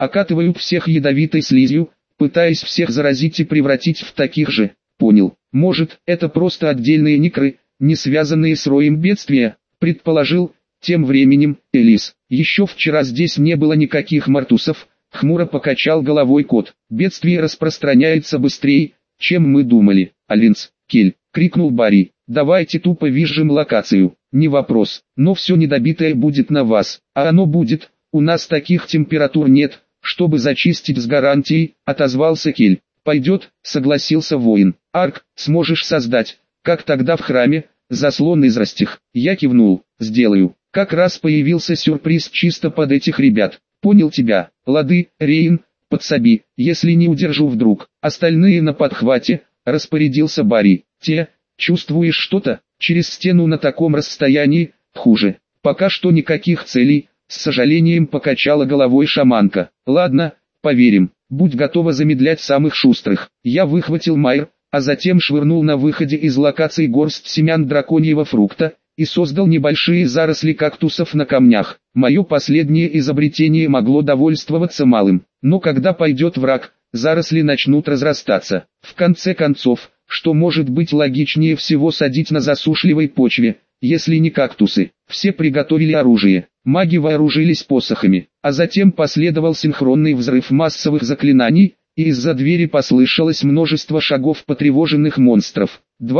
окатываю всех ядовитой слизью, пытаясь всех заразить и превратить в таких же. Понял, может, это просто отдельные некры, не связанные с роем бедствия, предположил. Тем временем, Элис, еще вчера здесь не было никаких мартусов, хмуро покачал головой кот. Бедствие распространяется быстрее, чем мы думали. Алинс, Кель, крикнул Барри, давайте тупо визжим локацию. Не вопрос, но все недобитое будет на вас, а оно будет, у нас таких температур нет, чтобы зачистить с гарантией, отозвался Кель. Пойдет, согласился воин. Арк, сможешь создать, как тогда в храме, заслон из растих. Я кивнул, сделаю. Как раз появился сюрприз чисто под этих ребят. Понял тебя, лады, Рейн, подсоби, если не удержу вдруг. Остальные на подхвате, распорядился Барри. Чувствуешь что-то? Через стену на таком расстоянии, хуже. Пока что никаких целей, с сожалением покачала головой шаманка. Ладно, поверим, будь готова замедлять самых шустрых. Я выхватил Майр, а затем швырнул на выходе из локации горсть семян драконьего фрукта, и создал небольшие заросли кактусов на камнях. Мое последнее изобретение могло довольствоваться малым, но когда пойдет враг, заросли начнут разрастаться. В конце концов, что может быть логичнее всего садить на засушливой почве, если не кактусы? Все приготовили оружие, маги вооружились посохами, а затем последовал синхронный взрыв массовых заклинаний, и из-за двери послышалось множество шагов потревоженных монстров.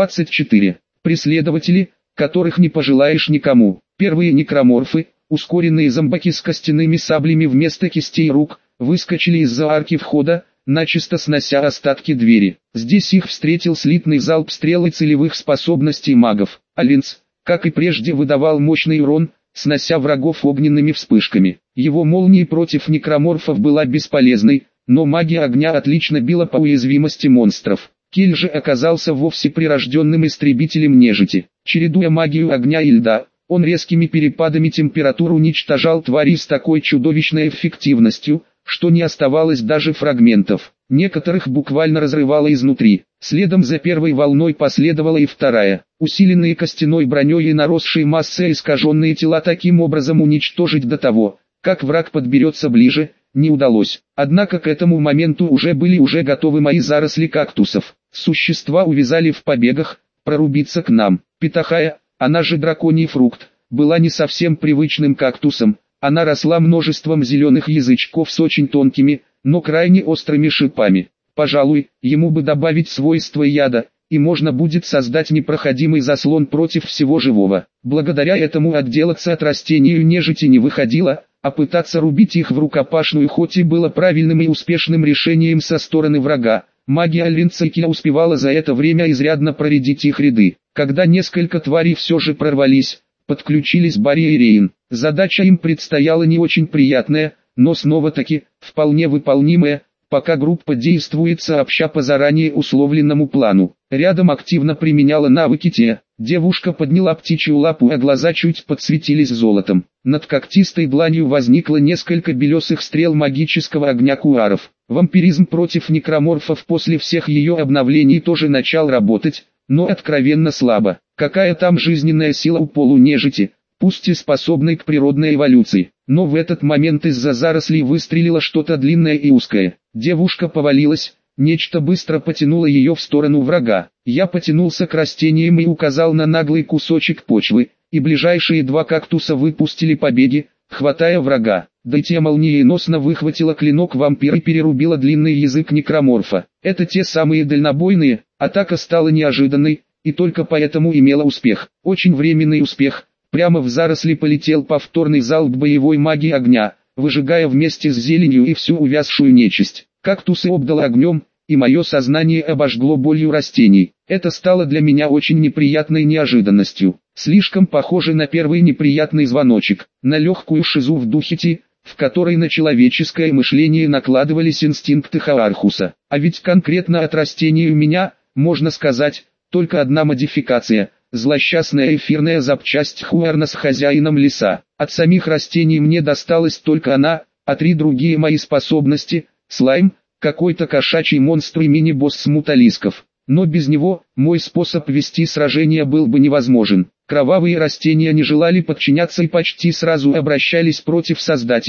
24. Преследователи, которых не пожелаешь никому. Первые некроморфы, ускоренные зомбаки с костяными саблями вместо кистей рук, выскочили из-за арки входа, начисто снося остатки двери. Здесь их встретил слитный залп стрел и целевых способностей магов. Алинс, как и прежде, выдавал мощный урон, снося врагов огненными вспышками. Его молния против некроморфов была бесполезной, но магия огня отлично била по уязвимости монстров. Кель же оказался вовсе прирожденным истребителем нежити. Чередуя магию огня и льда, он резкими перепадами температур уничтожал тварей с такой чудовищной эффективностью, что не оставалось даже фрагментов. Некоторых буквально разрывало изнутри. Следом за первой волной последовала и вторая. Усиленные костяной броней и наросшей массой искаженные тела таким образом уничтожить до того, как враг подберется ближе, не удалось. Однако к этому моменту были готовы мои заросли кактусов. Существа увязали в побегах, прорубиться к нам. Питахая, она же драконий фрукт, была не совсем привычным кактусом. Она росла множеством зеленых язычков с очень тонкими, но крайне острыми шипами. Пожалуй, ему бы добавить свойства яда, и можно будет создать непроходимый заслон против всего живого. Благодаря этому отделаться от растений нежити не выходило, а пытаться рубить их в рукопашную хоть и было правильным и успешным решением со стороны врага. Магия Линцейкия успевала за это время изрядно проредить их ряды. Когда несколько тварей все же прорвались, подключились Барри и Рейн. Задача им предстояла не очень приятная, но снова-таки, вполне выполнимая, пока группа действует сообща по заранее условленному плану. Рядом активно применяла навыки девушка подняла птичью лапу, а глаза чуть подсветились золотом. Над когтистой дланью возникло несколько белесых стрел магического огня куаров. Вампиризм против некроморфов после всех ее обновлений тоже начал работать, но откровенно слабо. Какая там жизненная сила у полунежити, пусть и способной к природной эволюции. Но в этот момент из-за зарослей выстрелило что-то длинное и узкое. Девушка повалилась, нечто быстро потянуло ее в сторону врага. Я потянулся к растениям и указал на наглый кусочек почвы, и ближайшие два кактуса выпустили побеги, хватая врага. Дайтия молниеносно выхватила клинок вампира и перерубила длинный язык некроморфа. Это те самые дальнобойные, атака стала неожиданной, и только поэтому имела успех. Очень временный успех. Прямо в заросли полетел повторный залп боевой магии огня, выжигая вместе с зеленью и всю увязшую нечисть. Кактусы обдало огнем, и мое сознание обожгло болью растений. Это стало для меня очень неприятной неожиданностью. Слишком похоже на первый неприятный звоночек, на легкую шизу в духе в которой на человеческое мышление накладывались инстинкты Хаархуса. А ведь конкретно от растений у меня, можно сказать, только одна модификация – злосчастная эфирная запчасть Хуарна с хозяином леса. От самих растений мне досталась только она, а три другие мои способности – слайм, какой-то кошачий монстр и мини-босс с муталисков. Но без него, мой способ вести сражение был бы невозможен. Кровавые растения не желали подчиняться и почти сразу обращались против Создателя,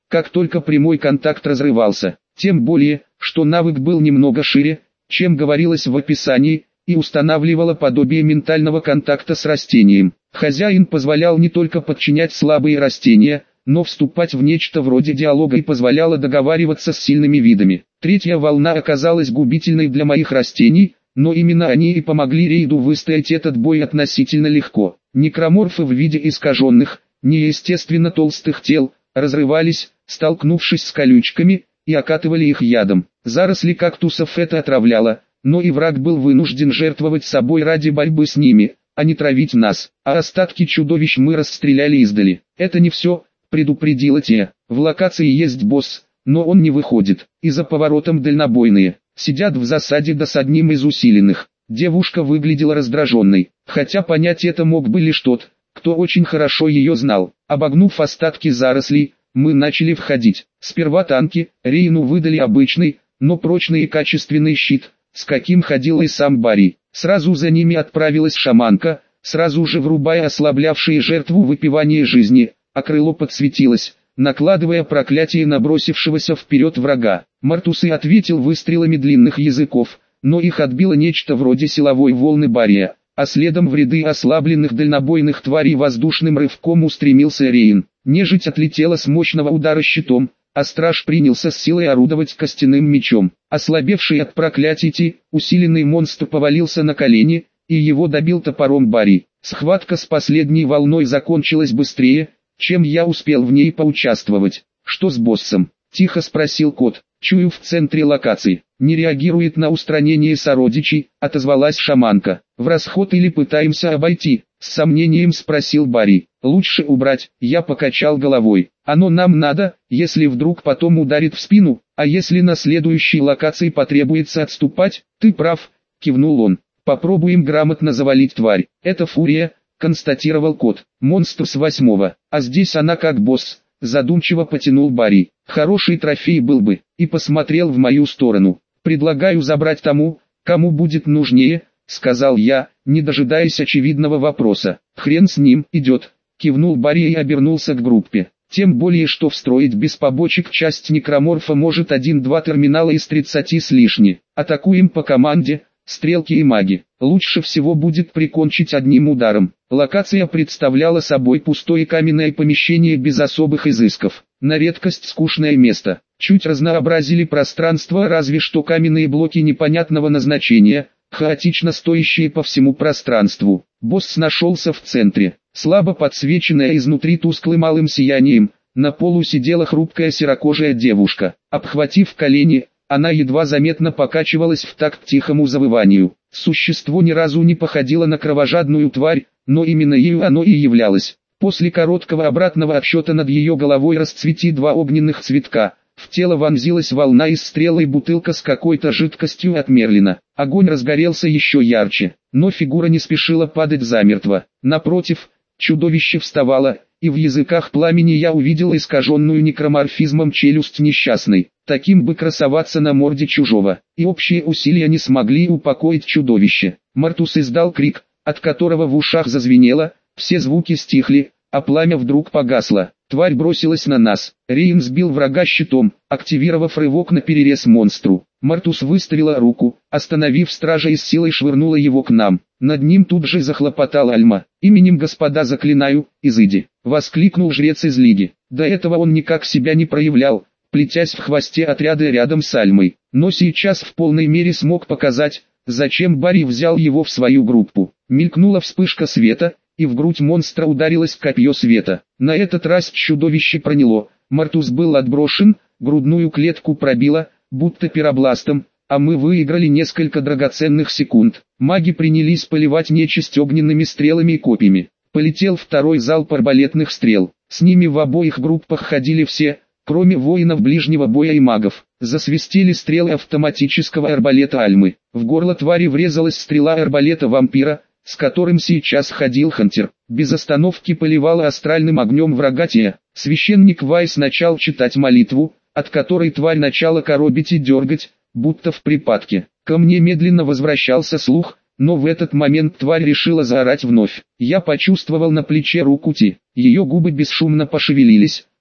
как только прямой контакт разрывался. Тем более, что навык был немного шире, чем говорилось в описании, и устанавливало подобие ментального контакта с растением. Хозяин позволял не только подчинять слабые растения, но вступать в нечто вроде диалога и позволяло договариваться с сильными видами. Третья волна оказалась губительной для моих растений, но именно они и помогли рейду выстоять этот бой относительно легко. Некроморфы в виде искаженных, неестественно толстых тел, разрывались, столкнувшись с колючками, и окатывали их ядом. Заросли кактусов это отравляло, но и враг был вынужден жертвовать собой ради борьбы с ними, а не травить нас. А остатки чудовищ мы расстреляли издали. Это не все, предупредила Тея. В локации есть босс, но он не выходит. И за поворотом дальнобойные. Сидят в засаде да с одним из усиленных. Девушка выглядела раздраженной, хотя понять это мог бы лишь тот, кто очень хорошо ее знал. Обогнув остатки зарослей, мы начали входить. Сперва танки, Рейну выдали обычный, но прочный и качественный щит, с каким ходил и сам Барри. Сразу за ними отправилась шаманка, сразу же врубая ослаблявшие жертву выпивание жизни, а крыло подсветилось, накладывая проклятие на бросившегося вперед врага. Мартусы ответил выстрелами длинных языков, но их отбило нечто вроде силовой волны Бария, а следом в ряды ослабленных дальнобойных тварей воздушным рывком устремился Рейн. Нежить отлетела с мощного удара щитом, а страж принялся с силой орудовать костяным мечом. Ослабевший от проклятий Ти, усиленный монстр повалился на колени, и его добил топором Барри. Схватка с последней волной закончилась быстрее, чем я успел в ней поучаствовать. «Что с боссом?» – тихо спросил кот. «Чую в центре локации. Не реагирует на устранение сородичей», – отозвалась шаманка. «В расход или пытаемся обойти?» – с сомнением спросил Барри. «Лучше убрать», – я покачал головой. «Оно нам надо, если вдруг потом ударит в спину, а если на следующей локации потребуется отступать?» «Ты прав», – кивнул он. «Попробуем грамотно завалить тварь. Это фурия», – констатировал кот. «Монстр с 8-го, а здесь она как босс», – задумчиво потянул Барри. «Хороший трофей был бы», и посмотрел в мою сторону. «Предлагаю забрать тому, кому будет нужнее», — сказал я, не дожидаясь очевидного вопроса. «Хрен с ним, идет», — кивнул Барри и обернулся к группе. «Тем более, что встроить без побочек часть некроморфа может 1-2 терминала из 30 с лишним. Атакуем по команде, стрелки и маги. Лучше всего будет прикончить одним ударом». Локация представляла собой пустое каменное помещение без особых изысков. На редкость скучное место. Чуть разнообразили пространство, разве что каменные блоки непонятного назначения, хаотично стоящие по всему пространству. Босс нашелся в центре, слабо подсвеченная изнутри тусклым алым сиянием. На полу сидела хрупкая серокожая девушка. Обхватив колени, она едва заметно покачивалась в такт тихому завыванию. Существо ни разу не походило на кровожадную тварь, но именно ею оно и являлось. После короткого обратного отсчета над ее головой расцвети 2 огненных цветка. В тело вонзилась волна из стрел и бутылка с какой-то жидкостью от Мерлина. Огонь разгорелся еще ярче, но фигура не спешила падать замертво. Напротив, чудовище вставало, и в языках пламени я увидел искаженную некроморфизмом челюсть несчастной. Таким бы красоваться на морде чужого. И общие усилия не смогли упокоить чудовище. Мартус издал крик, от которого в ушах зазвенело, все звуки стихли, а пламя вдруг погасло. Тварь бросилась на нас. Рейн сбил врага щитом, активировав рывок на перерез монстру. Мартус выставила руку, остановив стража и с силой швырнула его к нам. Над ним тут же захлопотал Альма. «Именем Господа заклинаю, изыди!» — воскликнул жрец из Лиги. До этого он никак себя не проявлял, плетясь в хвосте отряда рядом с Альмой. Но сейчас в полной мере смог показать, зачем Барри взял его в свою группу. Мелькнула вспышка света, и в грудь монстра ударилось копье света. На этот раз чудовище проняло. Мартус был отброшен, грудную клетку пробило, будто пиробластом, а мы выиграли несколько драгоценных секунд. Маги принялись поливать нечисть огненными стрелами и копьями. Полетел второй залп арбалетных стрел. С ними в обоих группах ходили все, кроме воинов ближнего боя и магов. Засвистели стрелы автоматического арбалета Альмы. В горло твари врезалась стрела арбалета вампира, с которым сейчас ходил Хантер. Без остановки поливала астральным огнем врага Тея. Священник Вайс начал читать молитву, от которой тварь начала коробить и дергать, будто в припадке. Ко мне медленно возвращался слух, но в этот момент тварь решила заорать вновь. Я почувствовал на плече руку Ти. Ее губы бесшумно пошевелились,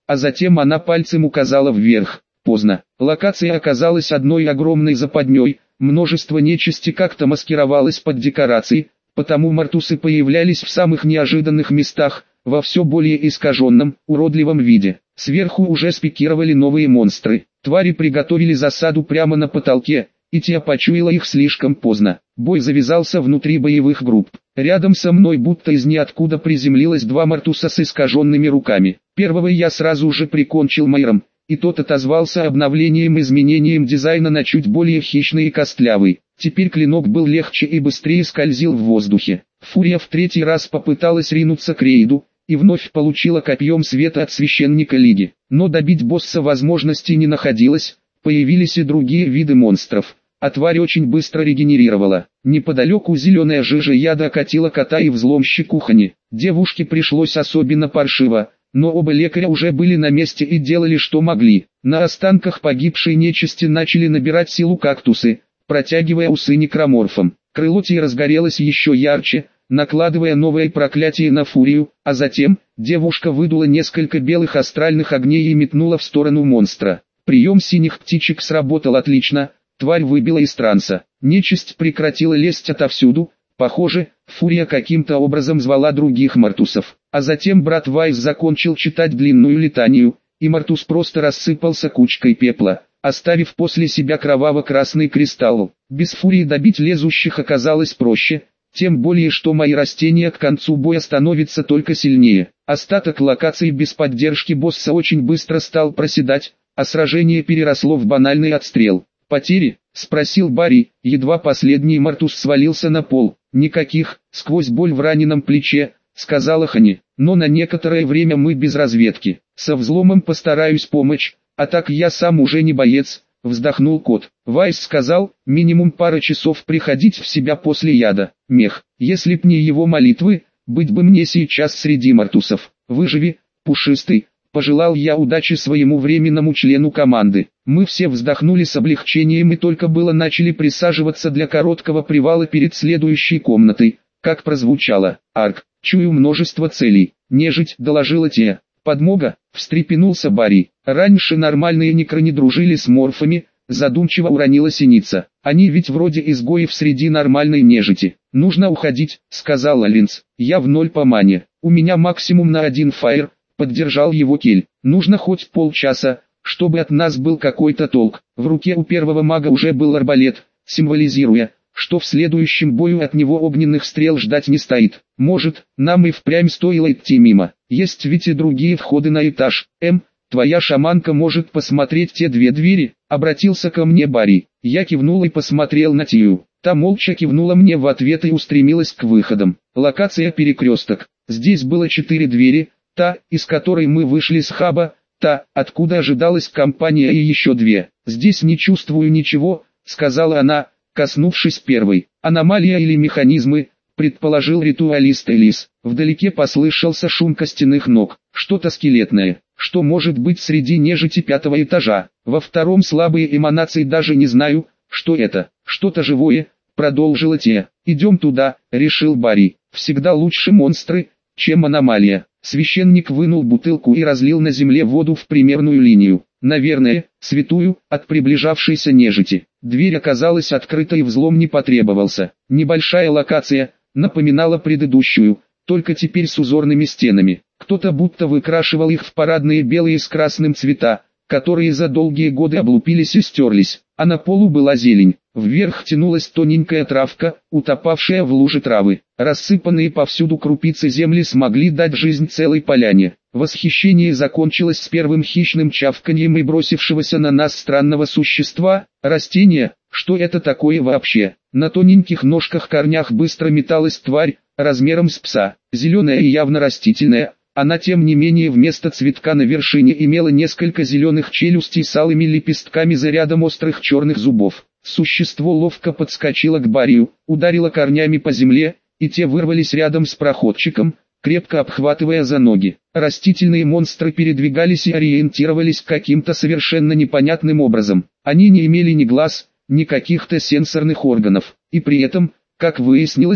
а затем она пальцем указала вверх. Поздно. Локация оказалась одной огромной западней, множество нечисти как-то маскировалось под декорации, потому мартусы появлялись в самых неожиданных местах, во все более искаженном, уродливом виде. Сверху уже спикировали новые монстры. Твари приготовили засаду прямо на потолке, и Тия почуяла их слишком поздно. Бой завязался внутри боевых групп. Рядом со мной будто из ниоткуда приземлилось два мартуса с искаженными руками. Первого я сразу же прикончил майром, и тот отозвался обновлением и изменением дизайна на чуть более хищный и костлявый. Теперь клинок был легче и быстрее скользил в воздухе. Фурия в третий раз попыталась ринуться к рейду, и вновь получила копьем света от священника Лиги. Но добить босса возможности не находилось, появились и другие виды монстров, а тварь очень быстро регенерировала. Неподалеку зеленая жижа яда окатила кота и взломщику Хани. Девушке пришлось особенно паршиво, но оба лекаря уже были на месте и делали что могли. На останках погибшей нечисти начали набирать силу кактусы, протягивая усы некроморфам. Крыло Тии разгорелось еще ярче, накладывая новое проклятие на Фурию, а затем, девушка выдула несколько белых астральных огней и метнула в сторону монстра. Прием синих птичек сработал отлично, тварь выбила из транса. Нечисть прекратила лезть отовсюду, похоже, Фурия каким-то образом звала других мартусов. А затем брат Вайс закончил читать длинную летанию, и мартус просто рассыпался кучкой пепла, оставив после себя кроваво-красный кристалл. Без Фурии добить лезущих оказалось проще, тем более что мои растения к концу боя становятся только сильнее. Остаток локаций без поддержки босса очень быстро стал проседать, а сражение переросло в банальный отстрел. «Потери?» – спросил Барри, едва последний мартус свалился на пол. «Никаких», – сквозь боль в раненом плече, сказала Хани, «но на некоторое время мы без разведки. Со взломом постараюсь помочь, а так я сам уже не боец», – вздохнул кот. Вайс сказал, минимум пара часов приходить в себя после яда. Мех, если б не его молитвы, быть бы мне сейчас среди мартусов. Выживи, пушистый. Пожелал я удачи своему временному члену команды. Мы все вздохнули с облегчением и только было начали присаживаться для короткого привала перед следующей комнатой, как прозвучало: «Арк, чую множество целей». «Нежить», — доложила Тия. «Подмога», — встрепенулся Барри. «Раньше нормальные некро не дружили с морфами», — задумчиво уронила Синица. «Они ведь вроде изгоев среди нормальной нежити». «Нужно уходить», — сказала Линз. «Я в ноль по мане. У меня максимум на один фаер», — поддержал его Кель. «Нужно хоть полчаса, чтобы от нас был какой-то толк». В руке у первого мага уже был арбалет, символизируя, что в следующем бою от него огненных стрел ждать не стоит. «Может, нам и впрямь стоило идти мимо. Есть ведь и другие входы на этаж. Твоя шаманка может посмотреть те две двери», — обратился ко мне Барри. Я кивнул и посмотрел на Тию. Та молча кивнула мне в ответ и устремилась к выходам. Локация перекресток. Здесь было 4 двери, та, из которой мы вышли с хаба, та, откуда ожидалась компания, и еще 2. «Здесь не чувствую ничего», — сказала она, коснувшись первой. «Аномалия или механизмы», — предположил ритуалист Элис. Вдалеке послышался шум костяных ног. Что-то скелетное. Что может быть среди нежити 5-го этажа? Во втором слабые эманации, даже не знаю, что это. «Что-то живое», — продолжила Тия. «Идем туда», — решил Барри. «Всегда лучше монстры, чем аномалия». Священник вынул бутылку и разлил на земле воду в примерную линию. Наверное, святую, от приближавшейся нежити. Дверь оказалась открыта и взлом не потребовался. Небольшая локация, напоминала предыдущую, только теперь с узорными стенами. Кто-то будто выкрашивал их в парадные белые с красным цвета, которые за долгие годы облупились и стерлись, а на полу была зелень. Вверх тянулась тоненькая травка, утопавшая в луже травы. Рассыпанные повсюду крупицы земли смогли дать жизнь целой поляне. Восхищение закончилось с первым хищным чавканьем и бросившегося на нас странного существа. Растение, что это такое вообще? На тоненьких ножках-корнях быстро металась тварь, размером с пса, зеленая и явно растительная. Она тем не менее вместо цветка на вершине имела несколько зеленых челюстей с алыми лепестками за рядом острых черных зубов. Существо ловко подскочило к Баррию, ударило корнями по земле, и те вырвались рядом с проходчиком, крепко обхватывая за ноги. Растительные монстры передвигались и ориентировались каким-то совершенно непонятным образом. Они не имели ни глаз, ни каких-то сенсорных органов, и при этом, как выяснилось,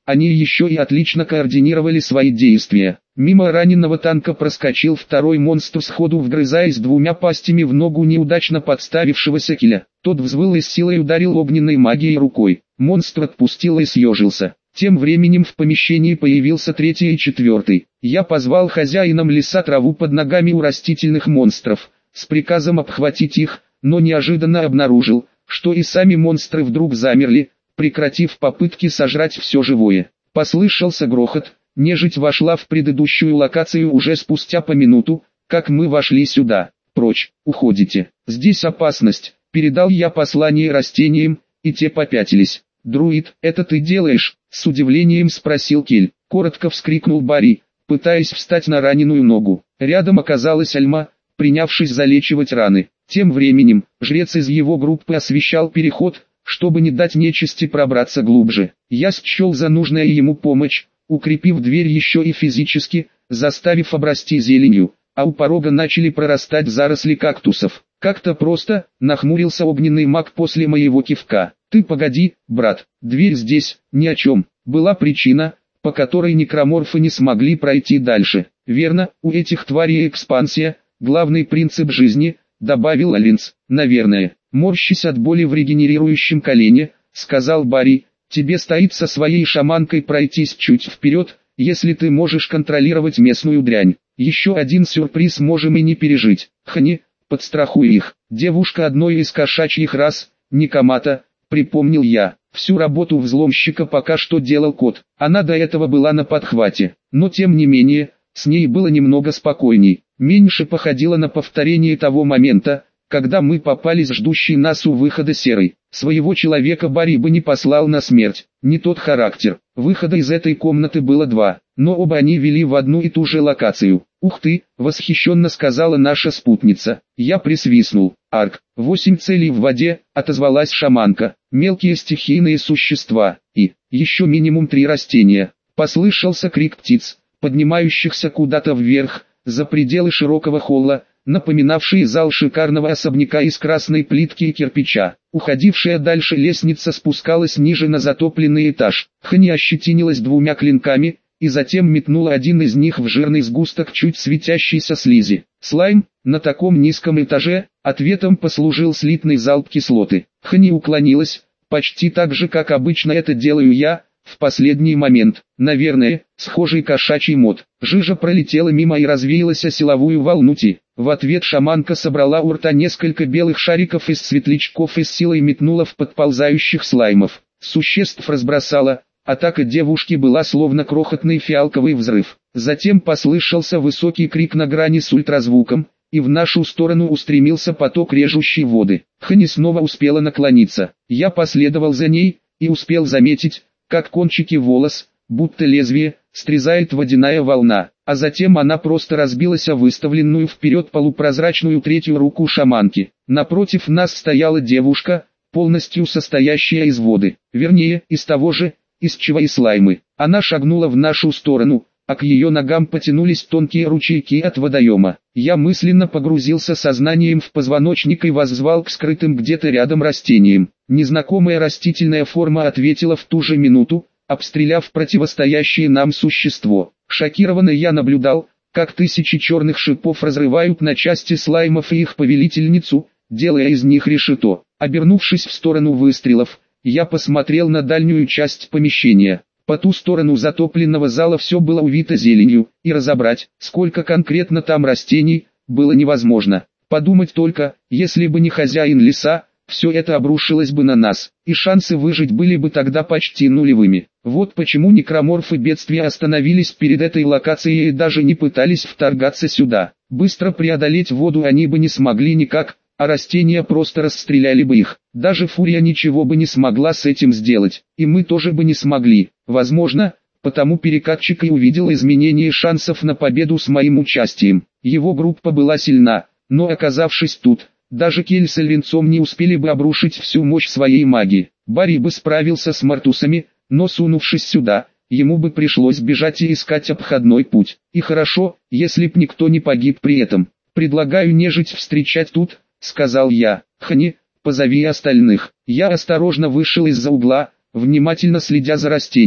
они еще и отлично координировали свои действия. Мимо раненого танка проскочил второй монстр, сходу вгрызаясь двумя пастями в ногу неудачно подставившегося Киля. Тот взвыл и с силой ударил огненной магией рукой. Монстр отпустил и съежился. Тем временем в помещении появился третий и четвертый. Я позвал хозяинам леса траву под ногами у растительных монстров, с приказом обхватить их, но неожиданно обнаружил, что и сами монстры вдруг замерли, прекратив попытки сожрать все живое. Послышался грохот, нежить вошла в предыдущую локацию уже спустя по минуту, как мы вошли сюда. Прочь, уходите, здесь опасность, передал я послание растениям, и те попятились. «Друид, это ты делаешь?» — с удивлением спросил Кель. Коротко вскрикнул Барри, пытаясь встать на раненую ногу. Рядом оказалась Альма, принявшись залечивать раны. Тем временем, жрец из его группы освещал переход, чтобы не дать нечисти пробраться глубже. Я счел за нужное ему помочь, укрепив дверь еще и физически, заставив обрасти зеленью, а у порога начали прорастать заросли кактусов. Как-то просто, нахмурился огненный маг после моего кивка. «Ты погоди, брат, дверь здесь, ни о чем. Была причина, по которой некроморфы не смогли пройти дальше. Верно, у этих тварей экспансия, главный принцип жизни», добавил Алинс. «Наверное». Морщись от боли в регенерирующем колене, сказал Барри, «тебе стоит со своей шаманкой пройтись чуть вперед, если ты можешь контролировать местную дрянь. Еще один сюрприз можем и не пережить. Хни, подстрахуй их». Девушка одной из кошачьих рас, Никомата, припомнил я. Всю работу взломщика пока что делал кот. Она до этого была на подхвате, но тем не менее, с ней было немного спокойней. Меньше походило на повторение того момента, когда мы попались ждущий нас у выхода серой. Своего человека Барри бы не послал на смерть, не тот характер. Выхода из этой комнаты было два, но оба они вели в одну и ту же локацию. «Ух ты!» — восхищенно сказала наша спутница. Я присвистнул. «Арк, 8 целей в воде», — отозвалась шаманка. «Мелкие стихийные существа, и еще минимум 3 растения». Послышался крик птиц, поднимающихся куда-то вверх, за пределы широкого холла, напоминавший зал шикарного особняка из красной плитки и кирпича. Уходившая дальше лестница спускалась ниже на затопленный этаж. Хни ощетинилась 2 клинками, и затем метнула один из них в жирный сгусток чуть светящейся слизи. Слайм, на таком низком этаже, ответом послужил слитный залп кислоты. Хни уклонилась, почти так же, как обычно это делаю я, в последний момент. Наверное, схожий кошачий мод. Жижа пролетела мимо и развеялась о силовую волну Ти. В ответ шаманка собрала у рта несколько белых шариков из светлячков и с силой метнула в подползающих слаймов. Существ разбросала. Атака девушки была словно крохотный фиалковый взрыв. Затем послышался высокий крик на грани с ультразвуком, и в нашу сторону устремился поток режущей воды. Хни снова успела наклониться. Я последовал за ней, и успел заметить, как кончики волос, будто лезвие, срезает водяная волна, а затем она просто разбилась о выставленную вперед полупрозрачную третью руку шаманки. Напротив нас стояла девушка, полностью состоящая из воды, вернее, из того же, из чего и слаймы. Она шагнула в нашу сторону, а к ее ногам потянулись тонкие ручейки от водоема. Я мысленно погрузился сознанием в позвоночник и воззвал к скрытым где-то рядом растениям. Незнакомая растительная форма ответила в ту же минуту, обстреляв противостоящее нам существо. Шокированно я наблюдал, как тысячи черных шипов разрывают на части слаймов и их повелительницу, делая из них решето. Обернувшись в сторону выстрелов, я посмотрел на дальнюю часть помещения. По ту сторону затопленного зала все было увито зеленью, и разобрать, сколько конкретно там растений, было невозможно. Подумать только, если бы не хозяин леса, все это обрушилось бы на нас, и шансы выжить были бы тогда почти нулевыми. Вот почему некроморфы бедствия остановились перед этой локацией и даже не пытались вторгаться сюда. Быстро преодолеть воду они бы не смогли никак, а растения просто расстреляли бы их. Даже Фурия ничего бы не смогла с этим сделать, и мы тоже бы не смогли. Возможно, потому перекатчик и увидел изменение шансов на победу с моим участием. Его группа была сильна, но оказавшись тут, даже Кель с Эльвинцом не успели бы обрушить всю мощь своей магии. Барри бы справился с мартусами, но сунувшись сюда, ему бы пришлось бежать и искать обходной путь. И хорошо, если б никто не погиб при этом. «Предлагаю нежить встречать тут», — сказал я. «Хни, позови остальных». Я осторожно вышел из-за угла, внимательно следя за растениями.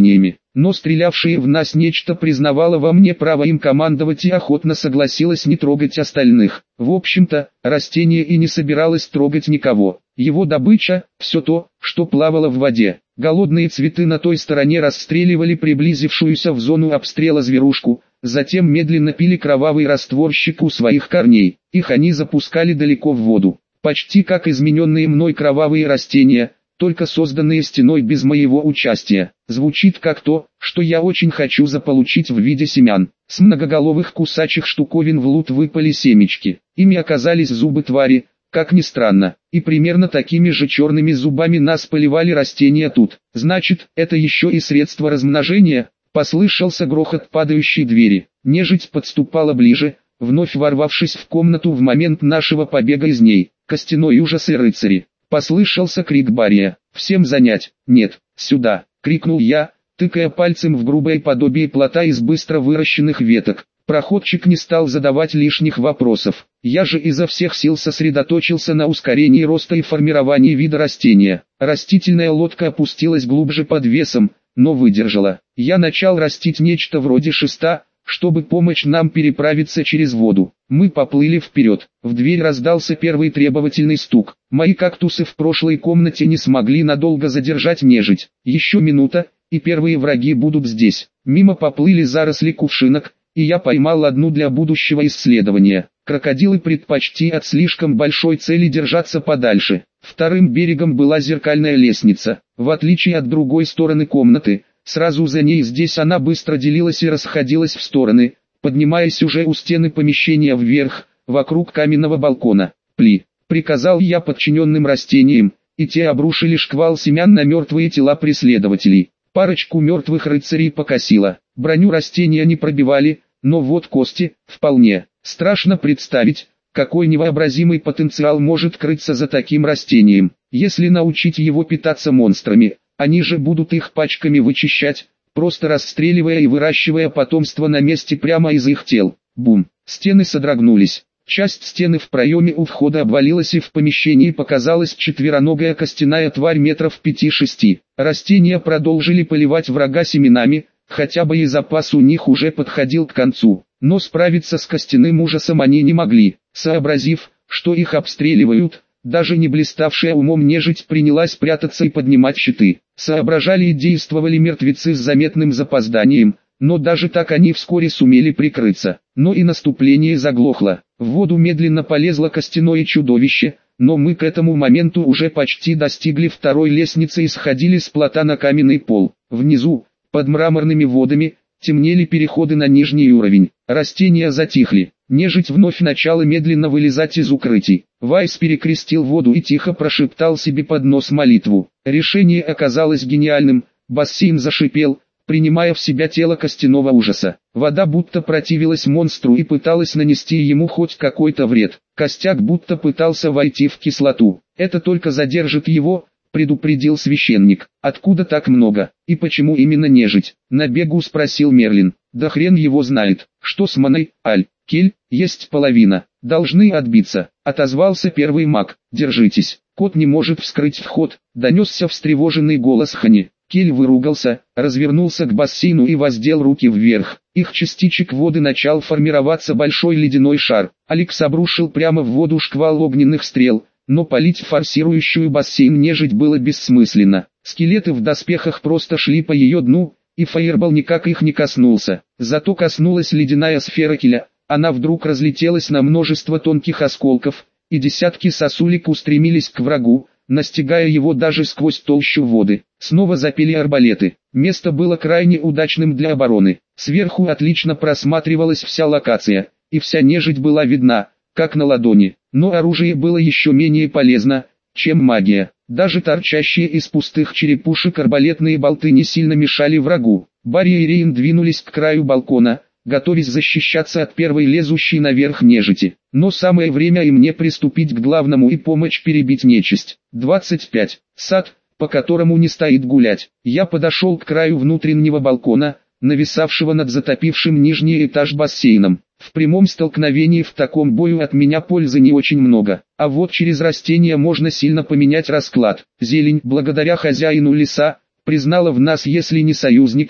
но стрелявшее в нас нечто признавало во мне право им командовать и охотно согласилось не трогать остальных. В общем-то, растение и не собиралось трогать никого. Его добыча – все то, что плавало в воде. Голодные цветы на той стороне расстреливали приблизившуюся в зону обстрела зверушку, затем медленно пили кровавый растворщик у своих корней. Их они запускали далеко в воду. Почти как измененные мной кровавые растения, только созданные стеной без моего участия. Звучит как то, что я очень хочу заполучить в виде семян. С многоголовых кусачих штуковин в лут выпали семечки. Ими оказались зубы твари, как ни странно, и примерно такими же черными зубами нас поливали растения тут. Значит, это еще и средство размножения? Послышался грохот падающей двери. Нежить подступала ближе, вновь ворвавшись в комнату в момент нашего побега из ней. Костяной ужас и рыцари. Послышался крик Бария. «Всем занять!» «Нет, сюда!» — крикнул я, тыкая пальцем в грубое подобие плота из быстро выращенных веток. Проходчик не стал задавать лишних вопросов. Я же изо всех сил сосредоточился на ускорении роста и формировании вида растения. Растительная лодка опустилась глубже под весом, но выдержала. Я начал растить нечто вроде шеста, чтобы помочь нам переправиться через воду. Мы поплыли вперед. В дверь раздался первый требовательный стук. Мои кактусы в прошлой комнате не смогли надолго задержать нежить. Еще минута, и первые враги будут здесь. Мимо поплыли заросли кувшинок, и я поймал одну для будущего исследования. Крокодилы предпочти от слишком большой цели держаться подальше. Вторым берегом была зеркальная лестница. В отличие от другой стороны комнаты, сразу за ней здесь она быстро делилась и расходилась в стороны, поднимаясь уже у стены помещения вверх, вокруг каменного балкона. «Пли!» — приказал я подчиненным растениям, и те обрушили шквал семян на мертвые тела преследователей. Парочку мертвых рыцарей покосило. Броню растения не пробивали, но вот кости — вполне. Страшно представить, какой невообразимый потенциал может крыться за таким растением. Если научить его питаться монстрами, они же будут их пачками вычищать, просто расстреливая и выращивая потомство на месте прямо из их тел. Бум! Стены содрогнулись. Часть стены в проеме у входа обвалилась, и в помещении показалась четвероногая костяная тварь метров 5-6. Растения продолжили поливать врага семенами, хотя боезапас у них уже подходил к концу. Но справиться с костяным ужасом они не могли. Сообразив, что их обстреливают, даже не блиставшая умом нежить принялась прятаться и поднимать щиты. Соображали и действовали мертвецы с заметным запозданием, но даже так они вскоре сумели прикрыться. Но и наступление заглохло. В воду медленно полезло костяное чудовище, но мы к этому моменту уже почти достигли второй лестницы и сходили с плота на каменный пол. Внизу, под мраморными водами, темнели переходы на нижний уровень. Растения затихли. Нежить вновь начала медленно вылезать из укрытий. Вайс перекрестил воду и тихо прошептал себе под нос молитву. Решение оказалось гениальным. Бассейн зашипел, принимая в себя тело костяного ужаса. Вода будто противилась монстру и пыталась нанести ему хоть какой-то вред. Костяк будто пытался войти в кислоту. «Это только задержит его», — предупредил священник. «Откуда так много? И почему именно нежить?» — на бегу спросил Мерлин. «Да хрен его знает. Что с маной, Аль? Кель, есть половина. Должны отбиться», — отозвался первый маг. «Держитесь. Кот не может вскрыть вход», — донесся встревоженный голос Хани. Кель выругался, развернулся к бассейну и воздел руки вверх. Их частичек воды начал формироваться большой ледяной шар. Алекс обрушил прямо в воду шквал огненных стрел, но палить форсирующую бассейн нежить было бессмысленно. Скелеты в доспехах просто шли по ее дну, и фаербол никак их не коснулся. Зато коснулась ледяная сфера Келя. Она вдруг разлетелась на множество тонких осколков, и десятки сосулек устремились к врагу, настигая его даже сквозь толщу воды. Снова запели арбалеты. Место было крайне удачным для обороны. Сверху отлично просматривалась вся локация, и вся нежить была видна, как на ладони. Но оружие было еще менее полезно, чем магия. Даже торчащие из пустых черепушек арбалетные болты не сильно мешали врагу. Барри и Рейн двинулись к краю балкона, готовясь защищаться от первой лезущей наверх нежити. Но самое время и мне приступить к главному и помочь перебить нечисть. 25. Сад, по которому не стоит гулять. Я подошел к краю внутреннего балкона, нависавшего над затопившим нижний этаж бассейном. В прямом столкновении в таком бою от меня пользы не очень много, а вот через растения можно сильно поменять расклад. Зелень, благодаря хозяину леса, признала в нас если не союзников,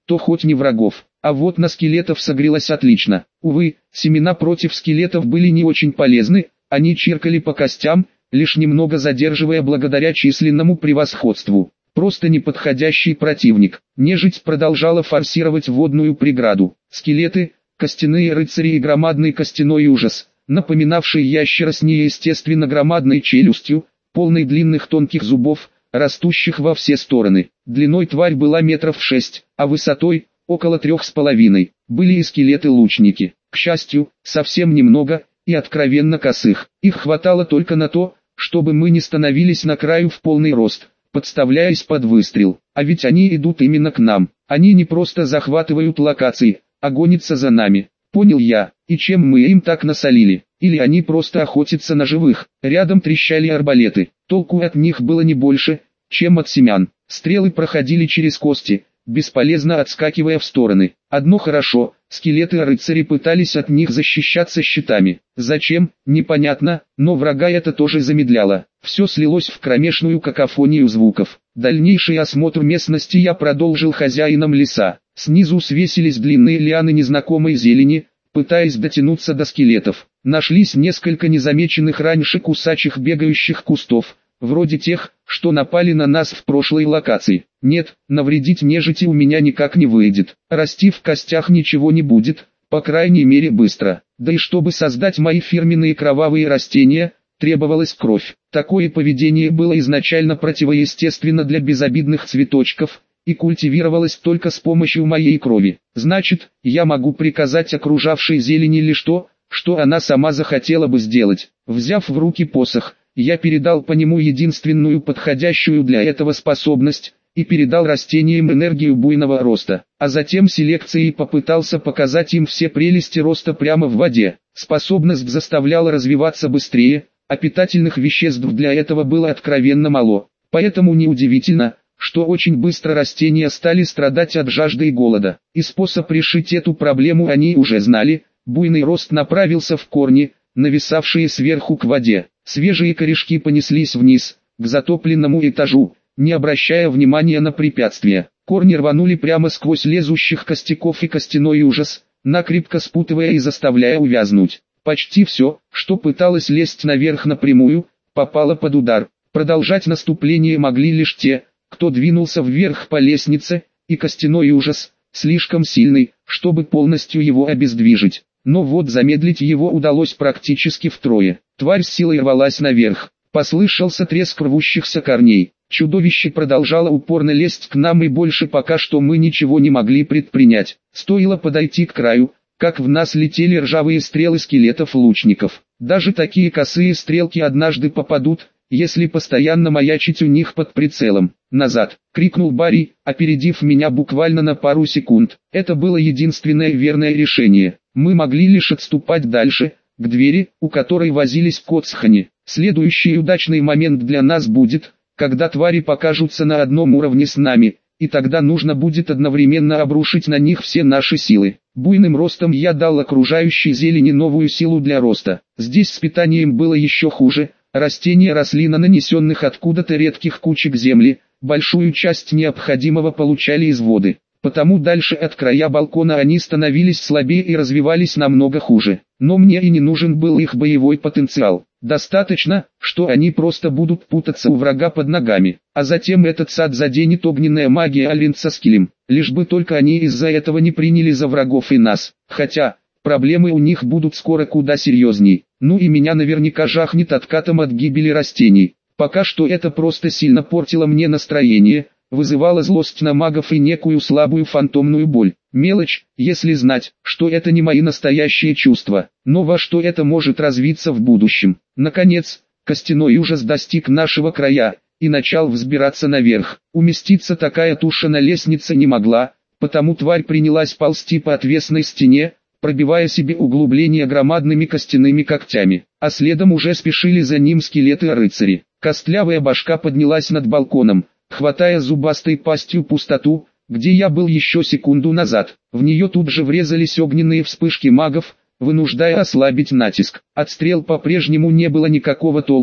то хоть не врагов. А вот на скелетов согрелась отлично. Увы, семена против скелетов были не очень полезны, они чиркали по костям, лишь немного задерживая благодаря численному превосходству. Просто неподходящий противник. Нежить продолжала форсировать водную преграду. Скелеты, костяные рыцари и громадный костяной ужас, напоминавший ящера с неестественно громадной челюстью, полной длинных тонких зубов, растущих во все стороны. Длиной тварь была метров 6, а высотой около 3,5. Были и скелеты-лучники. К счастью, совсем немного, и откровенно косых. Их хватало только на то, чтобы мы не становились на краю в полный рост, подставляясь под выстрел. А ведь они идут именно к нам. Они не просто захватывают локации, а гонятся за нами. Понял я, и чем мы им так насолили? Или они просто охотятся на живых? Рядом трещали арбалеты. Толку от них было не больше, чем от семян. Стрелы проходили через кости, бесполезно отскакивая в стороны. Одно хорошо, скелеты-рыцари пытались от них защищаться щитами. Зачем, непонятно, но врага это тоже замедляло. Все слилось в кромешную какофонию звуков. Дальнейший осмотр местности я продолжил хозяином леса. Снизу свесились длинные лианы незнакомой зелени, пытаясь дотянуться до скелетов. Нашлись несколько незамеченных раньше кусачих бегающих кустов, вроде тех, что напали на нас в прошлой локации. Нет, навредить нежити у меня никак не выйдет. Расти в костях ничего не будет, по крайней мере быстро. Да и чтобы создать мои фирменные кровавые растения, требовалась кровь. Такое поведение было изначально противоестественно для безобидных цветочков, и культивировалось только с помощью моей крови. Значит, я могу приказать окружавшей зелени лишь то, что она сама захотела бы сделать. Взяв в руки посох, я передал по нему единственную подходящую для этого способность, и передал растениям энергию буйного роста, а затем селекцией попытался показать им все прелести роста прямо в воде. Способность заставляла развиваться быстрее, а питательных веществ для этого было откровенно мало. Поэтому неудивительно, что очень быстро растения стали страдать от жажды и голода. И способ решить эту проблему они уже знали. Буйный рост направился в корни, нависавшие сверху к воде. Свежие корешки понеслись вниз, к затопленному этажу, не обращая внимания на препятствия. Корни рванули прямо сквозь лезущих костяков и костяной ужас, накрепко спутывая и заставляя увязнуть. Почти все, что пыталось лезть наверх напрямую, попало под удар. Продолжать наступление могли лишь те, кто двинулся вверх по лестнице, и костяной ужас, слишком сильный, чтобы полностью его обездвижить. Но вот замедлить его удалось практически втрое. Тварь с силой рвалась наверх. Послышался треск рвущихся корней. Чудовище продолжало упорно лезть к нам, и больше пока что мы ничего не могли предпринять. Стоило подойти к краю, как в нас летели ржавые стрелы скелетов-лучников. Даже такие косые стрелки однажды попадут, если постоянно маячить у них под прицелом. «Назад!» — крикнул Барри, опередив меня буквально на пару секунд. Это было единственное верное решение. Мы могли лишь отступать дальше, к двери, у которой возились коцхани. Следующий удачный момент для нас будет, когда твари покажутся на одном уровне с нами, и тогда нужно будет одновременно обрушить на них все наши силы. Буйным ростом я дал окружающей зелени новую силу для роста. Здесь с питанием было еще хуже. Растения росли на нанесенных откуда-то редких кучек земли, большую часть необходимого получали из воды. Потому дальше от края балкона они становились слабее и развивались намного хуже. Но мне и не нужен был их боевой потенциал. Достаточно, что они просто будут путаться у врага под ногами. А затем этот сад заденет огненная магия Альвинца с Килем. Лишь бы только они из-за этого не приняли за врагов и нас. Хотя, проблемы у них будут скоро куда серьезней. Ну и меня наверняка жахнет откатом от гибели растений. Пока что это просто сильно портило мне настроение, вызывало злость на магов и некую слабую фантомную боль. Мелочь, если знать, что это не мои настоящие чувства, но во что это может развиться в будущем. Наконец, костяной ужас достиг нашего края и начал взбираться наверх. Уместиться такая туша на лестнице не могла, потому тварь принялась ползти по отвесной стене, пробивая себе углубление громадными костяными когтями, а следом уже спешили за ним скелеты-рыцари. Костлявая башка поднялась над балконом, хватая зубастой пастью пустоту, где я был еще секунду назад. В нее тут же врезались огненные вспышки магов, вынуждая ослабить натиск. От стрел по-прежнему не было никакого толку,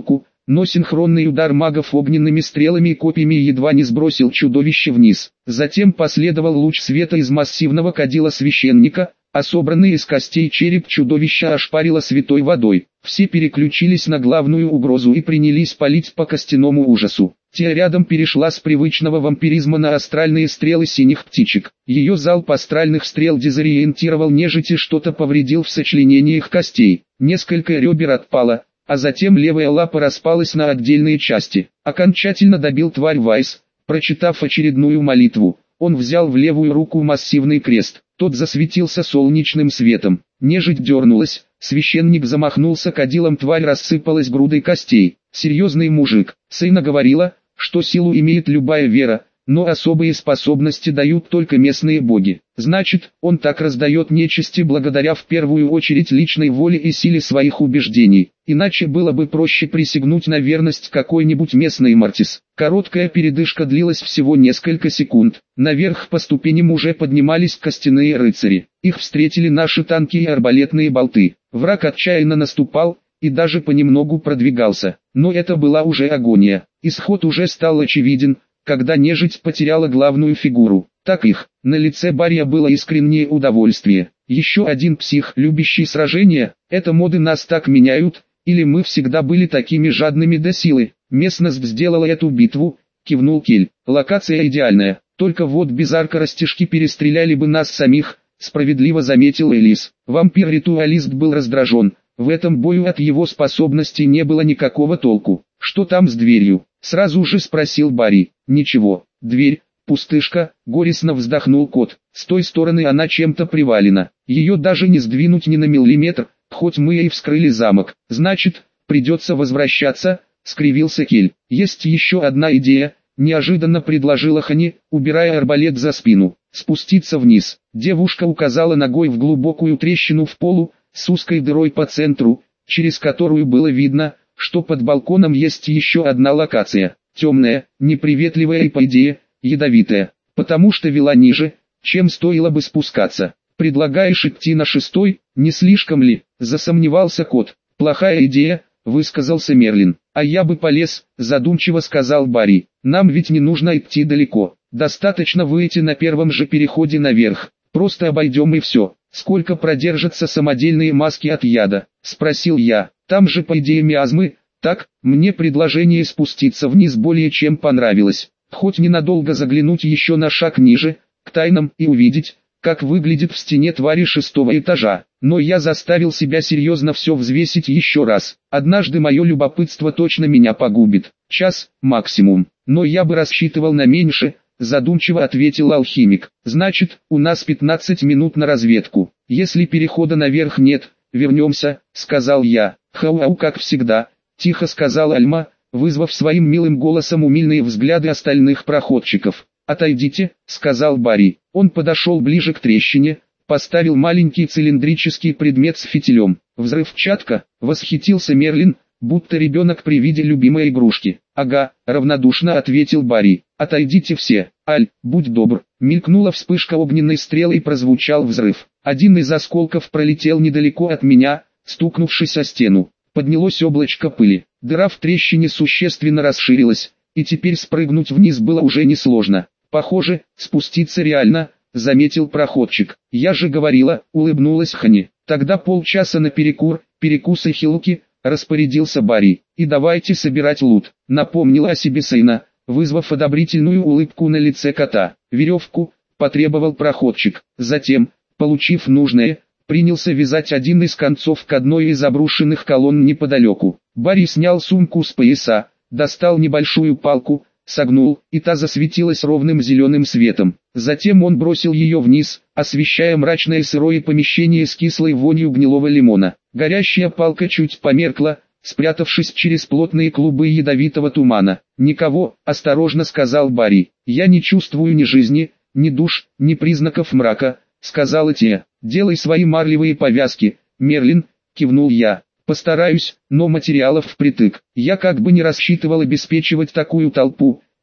но синхронный удар магов огненными стрелами и копьями едва не сбросил чудовище вниз. Затем последовал луч света из массивного кадила священника, а собранный из костей череп чудовища ошпарило святой водой. Все переключились на главную угрозу и принялись палить по костяному ужасу. Тия рядом перешла с привычного вампиризма на астральные стрелы синих птичек. Ее залп астральных стрел дезориентировал нежить и что-то повредил в сочленениях костей. Несколько ребер отпало, а затем левая лапа распалась на отдельные части. Окончательно добил тварь Вайс. Прочитав очередную молитву, он взял в левую руку массивный крест. Тот засветился солнечным светом. Нежить дернулась, священник замахнулся кадилом, тварь рассыпалась грудой костей. Серьезный мужик. Сейна говорила, что силу имеет любая вера, но особые способности дают только местные боги. Значит, он так раздает нечисти благодаря в первую очередь личной воле и силе своих убеждений. Иначе было бы проще присягнуть на верность какой-нибудь местной Мартис. Короткая передышка длилась всего несколько секунд. Наверх по ступеням уже поднимались костяные рыцари. Их встретили наши танки и арбалетные болты. Враг отчаянно наступал и даже понемногу продвигался. Но это была уже агония. Исход уже стал очевиден, когда нежить потеряла главную фигуру. Так их, на лице Бария было искреннее удовольствие. Еще один псих, любящий сражения, это моды нас так меняют, или мы всегда были такими жадными до силы. Местность сделала эту битву, кивнул Кель. Локация идеальная, только вот без арка-растяжки перестреляли бы нас самих, справедливо заметил Элис. Вампир-ритуалист был раздражен. В этом бою от его способностей не было никакого толку. Что там с дверью? Сразу же спросил Барри. Ничего, дверь, пустышка, горестно вздохнул кот. С той стороны она чем-то привалена. Ее даже не сдвинуть ни на миллиметр, хоть мы и вскрыли замок. Значит, придется возвращаться, скривился Кель. Есть еще одна идея, неожиданно предложила Хани, убирая арбалет за спину. Спуститься вниз. Девушка указала ногой в глубокую трещину в полу, с узкой дырой по центру, через которую было видно, что под балконом есть еще одна локация, темная, неприветливая и по идее, ядовитая, потому что вела ниже, чем стоило бы спускаться. «Предлагаешь идти на 6-й, не слишком ли?» – засомневался кот. «Плохая идея», – высказался Мерлин. «А я бы полез», – задумчиво сказал Барри. «Нам ведь не нужно идти далеко, достаточно выйти на первом же переходе наверх, просто обойдем и все». «Сколько продержатся самодельные маски от яда?» – спросил я. «Там же по идее миазмы, так?» Мне предложение спуститься вниз более чем понравилось. Хоть ненадолго заглянуть еще на шаг ниже, к тайнам и увидеть, как выглядит в стене твари 6-го этажа. Но я заставил себя серьезно все взвесить еще раз. Однажды мое любопытство точно меня погубит. Час, максимум. Но я бы рассчитывал на меньше. Задумчиво ответил алхимик. Значит, у нас 15 минут на разведку. Если перехода наверх нет, вернемся, сказал я. Хау-ау, как всегда, тихо сказал Альма, вызвав своим милым голосом умильные взгляды остальных проходчиков. Отойдите, сказал Барри. Он подошел ближе к трещине, поставил маленький цилиндрический предмет с фитилем. Взрывчатка, восхитился Мерлин, будто ребенок при виде любимой игрушки. «Ага», — равнодушно ответил Барри. «Отойдите все, Аль, будь добр». Мелькнула вспышка огненной стрелы и прозвучал взрыв. Один из осколков пролетел недалеко от меня, стукнувшись о стену. Поднялось облачко пыли. Дыра в трещине существенно расширилась, и теперь спрыгнуть вниз было уже несложно. «Похоже, спуститься реально», — заметил проходчик. «Я же говорила», — улыбнулась Хани. «Тогда полчаса на перекур, перекусы хилки», — распорядился Барри. «И давайте собирать лут», — напомнила о себе Сейна, вызвав одобрительную улыбку на лице кота. «Веревку», — потребовал проходчик. Затем, получив нужное, принялся вязать один из концов к одной из обрушенных колонн неподалеку. Барри снял сумку с пояса, достал небольшую палку, согнул, и та засветилась ровным зеленым светом. Затем он бросил ее вниз, освещая мрачное сырое помещение с кислой вонью гнилого лимона. Горящая палка чуть померкла, спрятавшись через плотные клубы ядовитого тумана. «Никого», — осторожно сказал Барри. «Я не чувствую ни жизни, ни душ, ни признаков мрака», — сказала Тия. «Делай свои марлевые повязки, Мерлин», — кивнул я. «Постараюсь, но материалов впритык. Я как бы не рассчитывал обеспечивать такую толпу,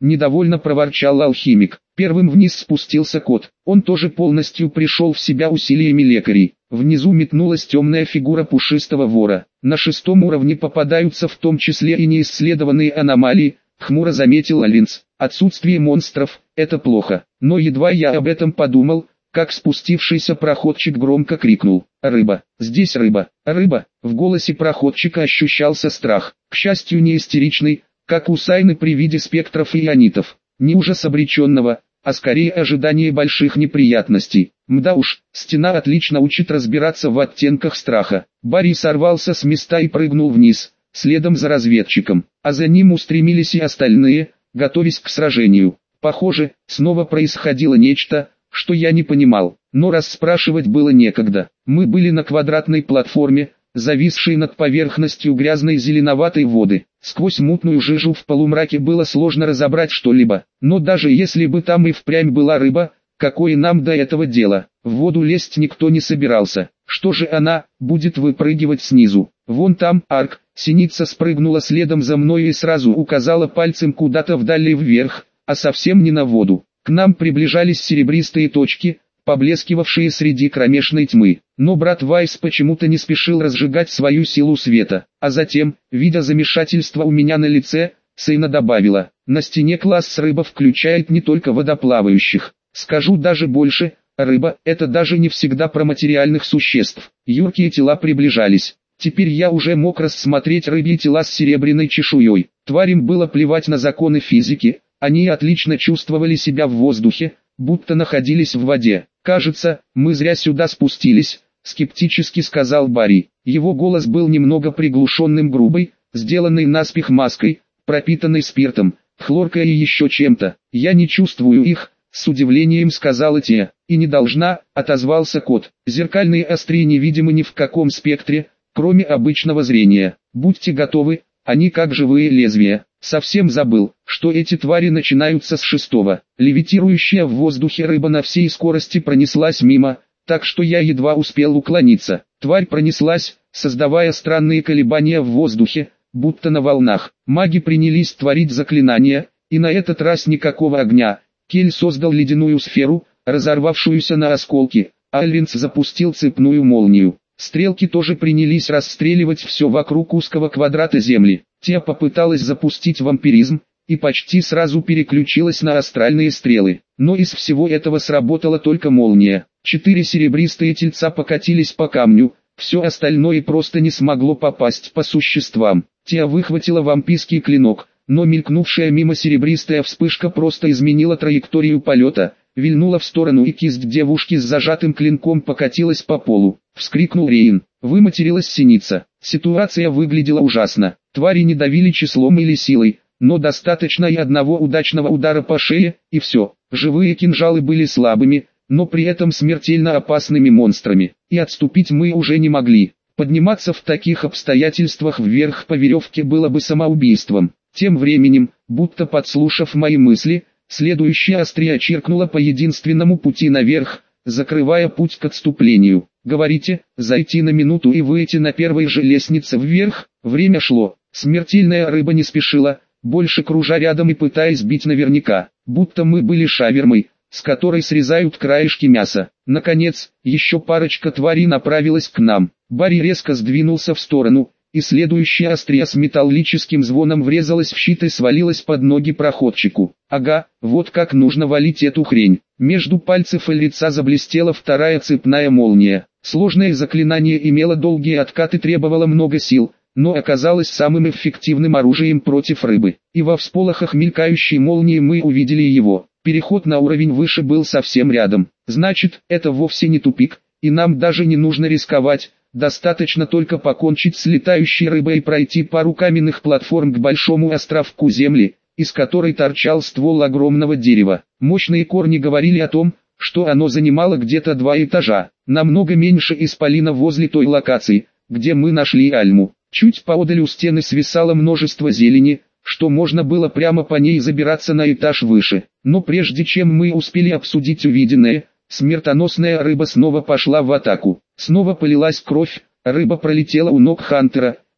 недовольно проворчал алхимик. Первым вниз спустился кот. Он тоже полностью пришел в себя усилиями лекарей. Внизу метнулась темная фигура пушистого вора. На 6-м уровне попадаются в том числе и неисследованные аномалии, хмуро заметил Альвинс. Отсутствие монстров – это плохо. Но едва я об этом подумал, как спустившийся проходчик громко крикнул: «Рыба! Здесь рыба! Рыба!» В голосе проходчика ощущался страх, к счастью не истеричный, как у Сайны при виде спектров и ионитов. Не ужас обреченного, а скорее ожидание больших неприятностей. Мда уж, стена отлично учит разбираться в оттенках страха. Барри сорвался с места и прыгнул вниз, следом за разведчиком, а за ним устремились и остальные, готовясь к сражению. Похоже, снова происходило нечто, что я не понимал, но расспрашивать было некогда. Мы были на квадратной платформе, зависшей над поверхностью грязной зеленоватой воды. Сквозь мутную жижу в полумраке было сложно разобрать что-либо, но даже если бы там и впрямь была рыба, какое нам до этого дело? В воду лезть никто не собирался. Что же она будет выпрыгивать снизу? Вон там, Арк. Синица спрыгнула следом за мной и сразу указала пальцем куда-то вдали вверх, а совсем не на воду. К нам приближались серебристые точки, поблескивавшие среди кромешной тьмы. Но брат Вайс почему-то не спешил разжигать свою силу света. А затем, видя замешательство у меня на лице, Сейна добавила: «На стене класс рыба включает не только водоплавающих. Скажу даже больше, рыба – это даже не всегда про материальных существ». Юркие тела приближались. Теперь я уже мог рассмотреть рыбьи тела с серебряной чешуей. Тварям было плевать на законы физики, они отлично чувствовали себя в воздухе, будто находились в воде. «Кажется, мы зря сюда спустились», — скептически сказал Барри. Его голос был немного приглушенным, грубой, сделанной наспех маской, пропитанной спиртом, хлоркой и еще чем-то. «Я не чувствую их», — с удивлением сказала Тия. «И не должна», — отозвался кот. «Зеркальные острия невидимы ни в каком спектре, кроме обычного зрения. Будьте готовы, они как живые лезвия». Совсем забыл, что эти твари начинаются с 6-го. Левитирующая в воздухе рыба на всей скорости пронеслась мимо, так что я едва успел уклониться. Тварь пронеслась, создавая странные колебания в воздухе, будто на волнах. Маги принялись творить заклинания, и на этот раз никакого огня. Кель создал ледяную сферу, разорвавшуюся на осколки, а Альвинс запустил цепную молнию. Стрелки тоже принялись расстреливать все вокруг узкого квадрата земли. Тия попыталась запустить вампиризм, и почти сразу переключилась на астральные стрелы. Но из всего этого сработала только молния. 4 серебристые тельца покатились по камню, все остальное просто не смогло попасть по существам. Тия выхватила вампирский клинок, но мелькнувшая мимо серебристая вспышка просто изменила траекторию полета, вильнула в сторону, и кисть девушки с зажатым клинком покатилась по полу. Вскрикнул Рейн. Выматерилась Синица. Ситуация выглядела ужасно. Твари не давили числом или силой, но достаточно и одного удачного удара по шее, и все. Живые кинжалы были слабыми, но при этом смертельно опасными монстрами, и отступить мы уже не могли. Подниматься в таких обстоятельствах вверх по веревке было бы самоубийством. Тем временем, будто подслушав мои мысли, следующее острие чиркнуло по единственному пути наверх, закрывая путь к отступлению. «Говорите, зайти на минуту и выйти на первой же лестнице вверх?» Время шло, смертельная рыба не спешила, больше кружа рядом и пытаясь бить наверняка, будто мы были шавермой, с которой срезают краешки мяса. Наконец, еще парочка тварей направилась к нам. Барри резко сдвинулся в сторону, и следующее острие с металлическим звоном врезалось в щит и свалилось под ноги проходчику. Ага, вот как нужно валить эту хрень. Между пальцев и лица заблестела вторая цепная молния. Сложное заклинание имело долгие откаты, требовало много сил, но оказалось самым эффективным оружием против рыбы. И во всполохах мелькающей молнии мы увидели его. Переход на уровень выше был совсем рядом. Значит, это вовсе не тупик, и нам даже не нужно рисковать. Достаточно только покончить с летающей рыбой и пройти пару каменных платформ к большому островку земли, из которой торчал ствол огромного дерева. Мощные корни говорили о том, что оно занимало где-то 2 этажа, намного меньше исполина возле той локации, где мы нашли Альму. Чуть поодаль у стены свисало множество зелени, что можно было прямо по ней забираться на этаж выше. Но прежде чем мы успели обсудить увиденное, смертоносная рыба снова пошла в атаку. Снова полилась кровь, рыба пролетела у ног Хантера,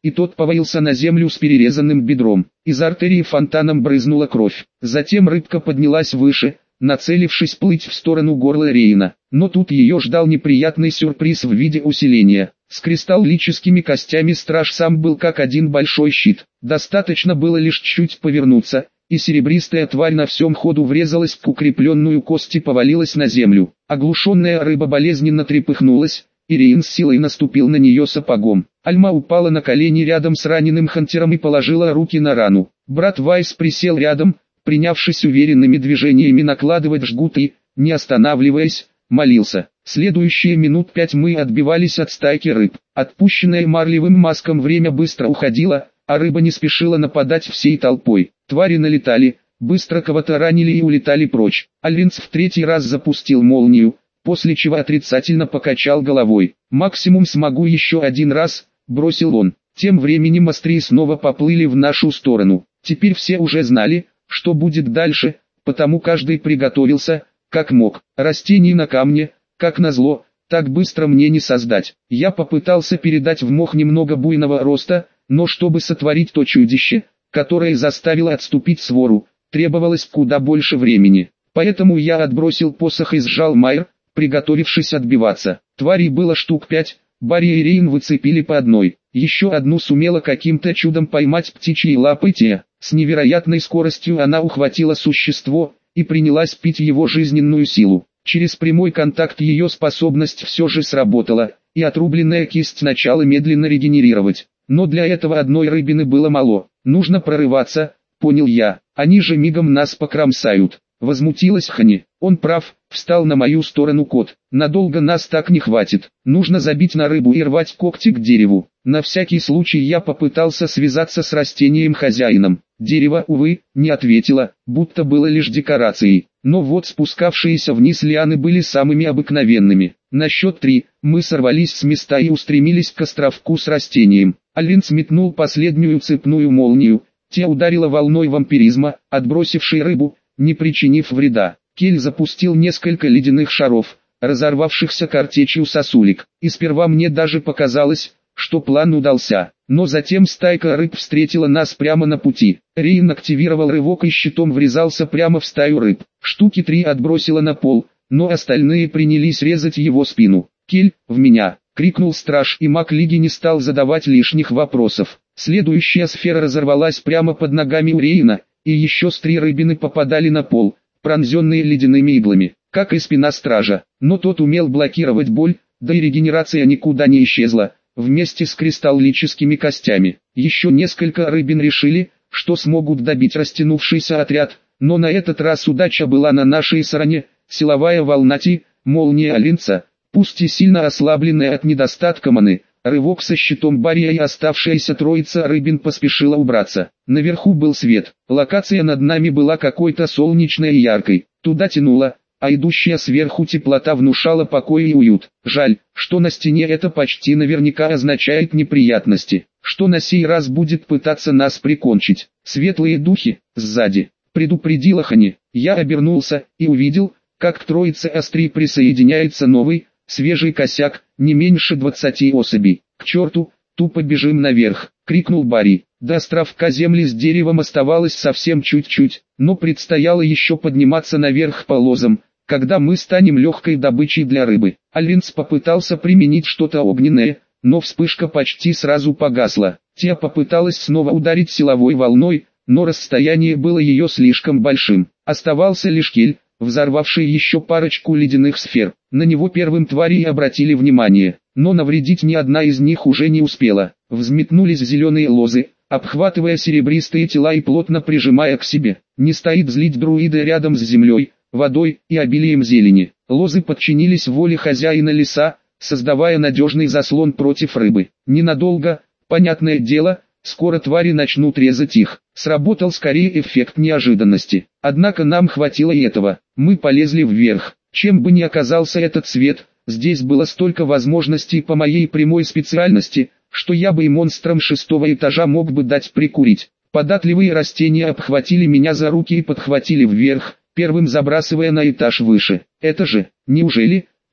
и тот повалился на землю с перерезанным бедром. Из артерии фонтаном брызнула кровь. Затем рыбка поднялась выше, нацелившись плыть в сторону горла Рейна. Но тут ее ждал неприятный сюрприз в виде усиления. С кристаллическими костями страж сам был как один большой щит. Достаточно было лишь чуть повернуться, и серебристая тварь на всем ходу врезалась в укрепленную кость и повалилась на землю. Оглушенная рыба болезненно трепыхнулась, и Рейн с силой наступил на нее сапогом. Альма упала на колени рядом с раненым Хантером и положила руки на рану. Брат Вайс присел рядом, принявшись уверенными движениями накладывать жгут и, не останавливаясь, молился. Следующие минут 5 мы отбивались от стайки рыб. Отпущенное марлевым маском время быстро уходило, а рыба не спешила нападать всей толпой. Твари налетали, быстро кого-то ранили и улетали прочь. Альвинс в 3-й раз запустил молнию, после чего отрицательно покачал головой. «Максимум смогу еще 1 раз», — бросил он. Тем временем острии снова поплыли в нашу сторону. Теперь все уже знали, что будет дальше, потому каждый приготовился, как мог. Растений на камне, как назло, так быстро мне не создать. Я попытался передать в мох немного буйного роста, но чтобы сотворить то чудище, которое заставило отступить свору, требовалось куда больше времени. Поэтому я отбросил посох и сжал майр, приготовившись отбиваться. Тварей было штук 5, Барри и Рейн выцепили по одной. Еще одну сумела каким-то чудом поймать птичьей лапой те. С невероятной скоростью она ухватила существо и принялась пить его жизненную силу. Через прямой контакт ее способность все же сработала, и отрубленная кисть начала медленно регенерировать. Но для этого одной рыбины было мало. Нужно прорываться, понял я. Они же мигом нас покромсают. Возмутилась Хани. Он прав, встал на мою сторону кот. Надолго нас так не хватит. Нужно забить на рыбу и рвать когти к дереву. На всякий случай я попытался связаться с растением-хозяином. Дерево, увы, не ответило, будто было лишь декорацией. Но вот спускавшиеся вниз лианы были самыми обыкновенными. На счет 3 мы сорвались с места и устремились к островку с растением. Альвинс метнул последнюю цепную молнию. Те ударила волной вампиризма, отбросившей рыбу, не причинив вреда. Кель запустил несколько ледяных шаров, разорвавшихся картечью сосулек. И сперва мне даже показалось, что план удался. Но затем стайка рыб встретила нас прямо на пути. Рейн активировал рывок и щитом врезался прямо в стаю рыб. Штуки 3 отбросило на пол, но остальные принялись резать его спину. «Кель, в меня!» — крикнул страж, и маг Лиги не стал задавать лишних вопросов. Следующая сфера разорвалась прямо под ногами у Рейна, и еще с 3 рыбины попадали на пол, пронзенные ледяными иглами, как и спина стража. Но тот умел блокировать боль, да и регенерация никуда не исчезла, вместе с кристаллическими костями. Еще несколько рыбин решили, что смогут добить растянувшийся отряд, но на этот раз удача была на нашей стороне. Силовая волна Ти, молния Алинца, пусть и сильно ослабленная от недостатка маны, рывок со щитом Бария и оставшаяся троица рыбин поспешила убраться. Наверху был свет, локация над нами была какой-то солнечной и яркой, туда тянуло, а идущая сверху теплота внушала покой и уют. Жаль, что на стене это почти наверняка означает неприятности, что на сей раз будет пытаться нас прикончить. Светлые духи, сзади, предупредила Хани. Я обернулся и увидел, как к троице острий присоединяется новый, свежий косяк, не меньше 20 особей. «К черту, тупо бежим наверх!» — крикнул Барри. До островка земли с деревом оставалось совсем чуть-чуть, но предстояло еще подниматься наверх по лозам, когда мы станем легкой добычей для рыбы. Альвинс попытался применить что-то огненное, но вспышка почти сразу погасла. Тия попыталась снова ударить силовой волной, но расстояние было ее слишком большим. Оставался лишь Кель, взорвавший еще парочку ледяных сфер. На него первым твари и обратили внимание, но навредить ни одна из них уже не успела. Взметнулись зеленые лозы, обхватывая серебристые тела и плотно прижимая к себе. Не стоит злить друида рядом с землей, водой и обилием зелени. Лозы подчинились воле хозяина леса, создавая надежный заслон против рыбы. Ненадолго, понятное дело, скоро твари начнут резать их. Сработал скорее эффект неожиданности. Однако нам хватило и этого. Мы полезли вверх. Чем бы ни оказался этот свет, здесь было столько возможностей по моей прямой специальности, что я бы и монстрам 6-го этажа мог бы дать прикурить. Податливые растения обхватили меня за руки и подхватили вверх, первым забрасывая на этаж выше. Это же, неужели,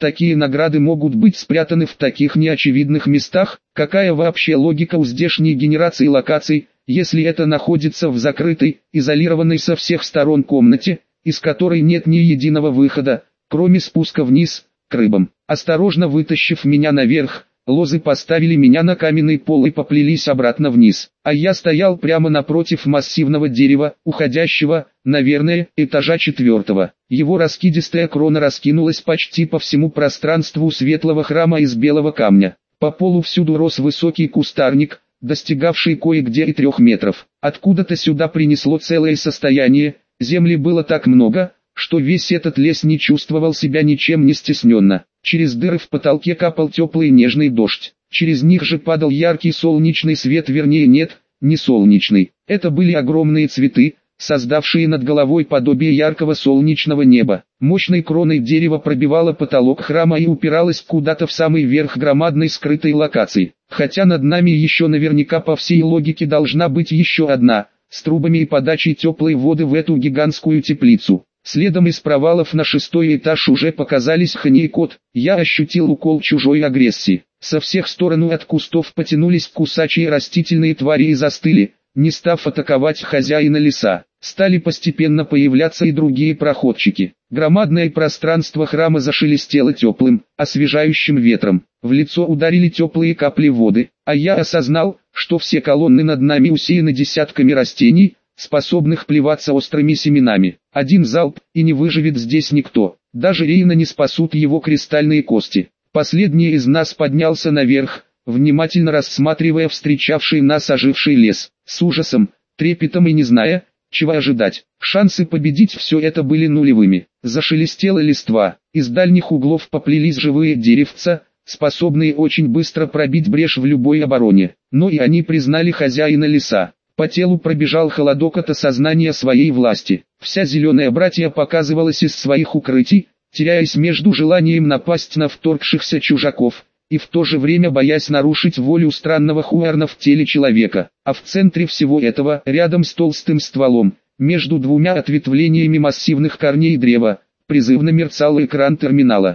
такие награды могут быть спрятаны в таких неочевидных местах? Какая вообще логика у здешней генерации локаций, если это находится в закрытой, изолированной со всех сторон комнате, из которой нет ни единого выхода, кроме спуска вниз, к рыбам? Осторожно вытащив меня наверх, лозы поставили меня на каменный пол и поплелись обратно вниз, а я стоял прямо напротив массивного дерева, уходящего, наверное, этажа 4. Его раскидистая крона раскинулась почти по всему пространству светлого храма из белого камня. По полу всюду рос высокий кустарник, достигавший кое-где и 3 метров. Откуда-то сюда принесло целое состояние, земли было так много, что весь этот лес не чувствовал себя ничем не стесненно. Через дыры в потолке капал теплый нежный дождь. Через них же падал яркий солнечный свет, вернее нет, не солнечный. Это были огромные цветы, создавшие над головой подобие яркого солнечного неба. Мощной кроной дерева пробивало потолок храма и упиралось куда-то в самый верх громадной скрытой локации. Хотя над нами еще наверняка по всей логике должна быть еще одна, с трубами и подачей теплой воды в эту гигантскую теплицу. Следом из провалов на 6-й этаж уже показались Хани и Кот. Я ощутил укол чужой агрессии. Со всех сторон от кустов потянулись кусачие растительные твари и застыли, не став атаковать хозяина леса. Стали постепенно появляться и другие проходчики. Громадное пространство храма зашелестело теплым, освежающим ветром. В лицо ударили теплые капли воды, а я осознал, что все колонны над нами усеяны десятками растений, способных плеваться острыми семенами. Один залп, и не выживет здесь никто. Даже Рейна не спасут его кристальные кости. Последний из нас поднялся наверх, внимательно рассматривая встречавший нас оживший лес. С ужасом, трепетом и не зная, чего ожидать. Шансы победить все это были нулевыми. Зашелестела листва. Из дальних углов поплелись живые деревца, способные очень быстро пробить брешь в любой обороне. Но и они признали хозяина леса. По телу пробежал холодок от осознания своей власти. Вся зеленая братья показывалась из своих укрытий, теряясь между желанием напасть на вторгшихся чужаков, и в то же время боясь нарушить волю странного Хуарна в теле человека. А в центре всего этого, рядом с толстым стволом, между двумя ответвлениями массивных корней древа, призывно мерцал экран терминала.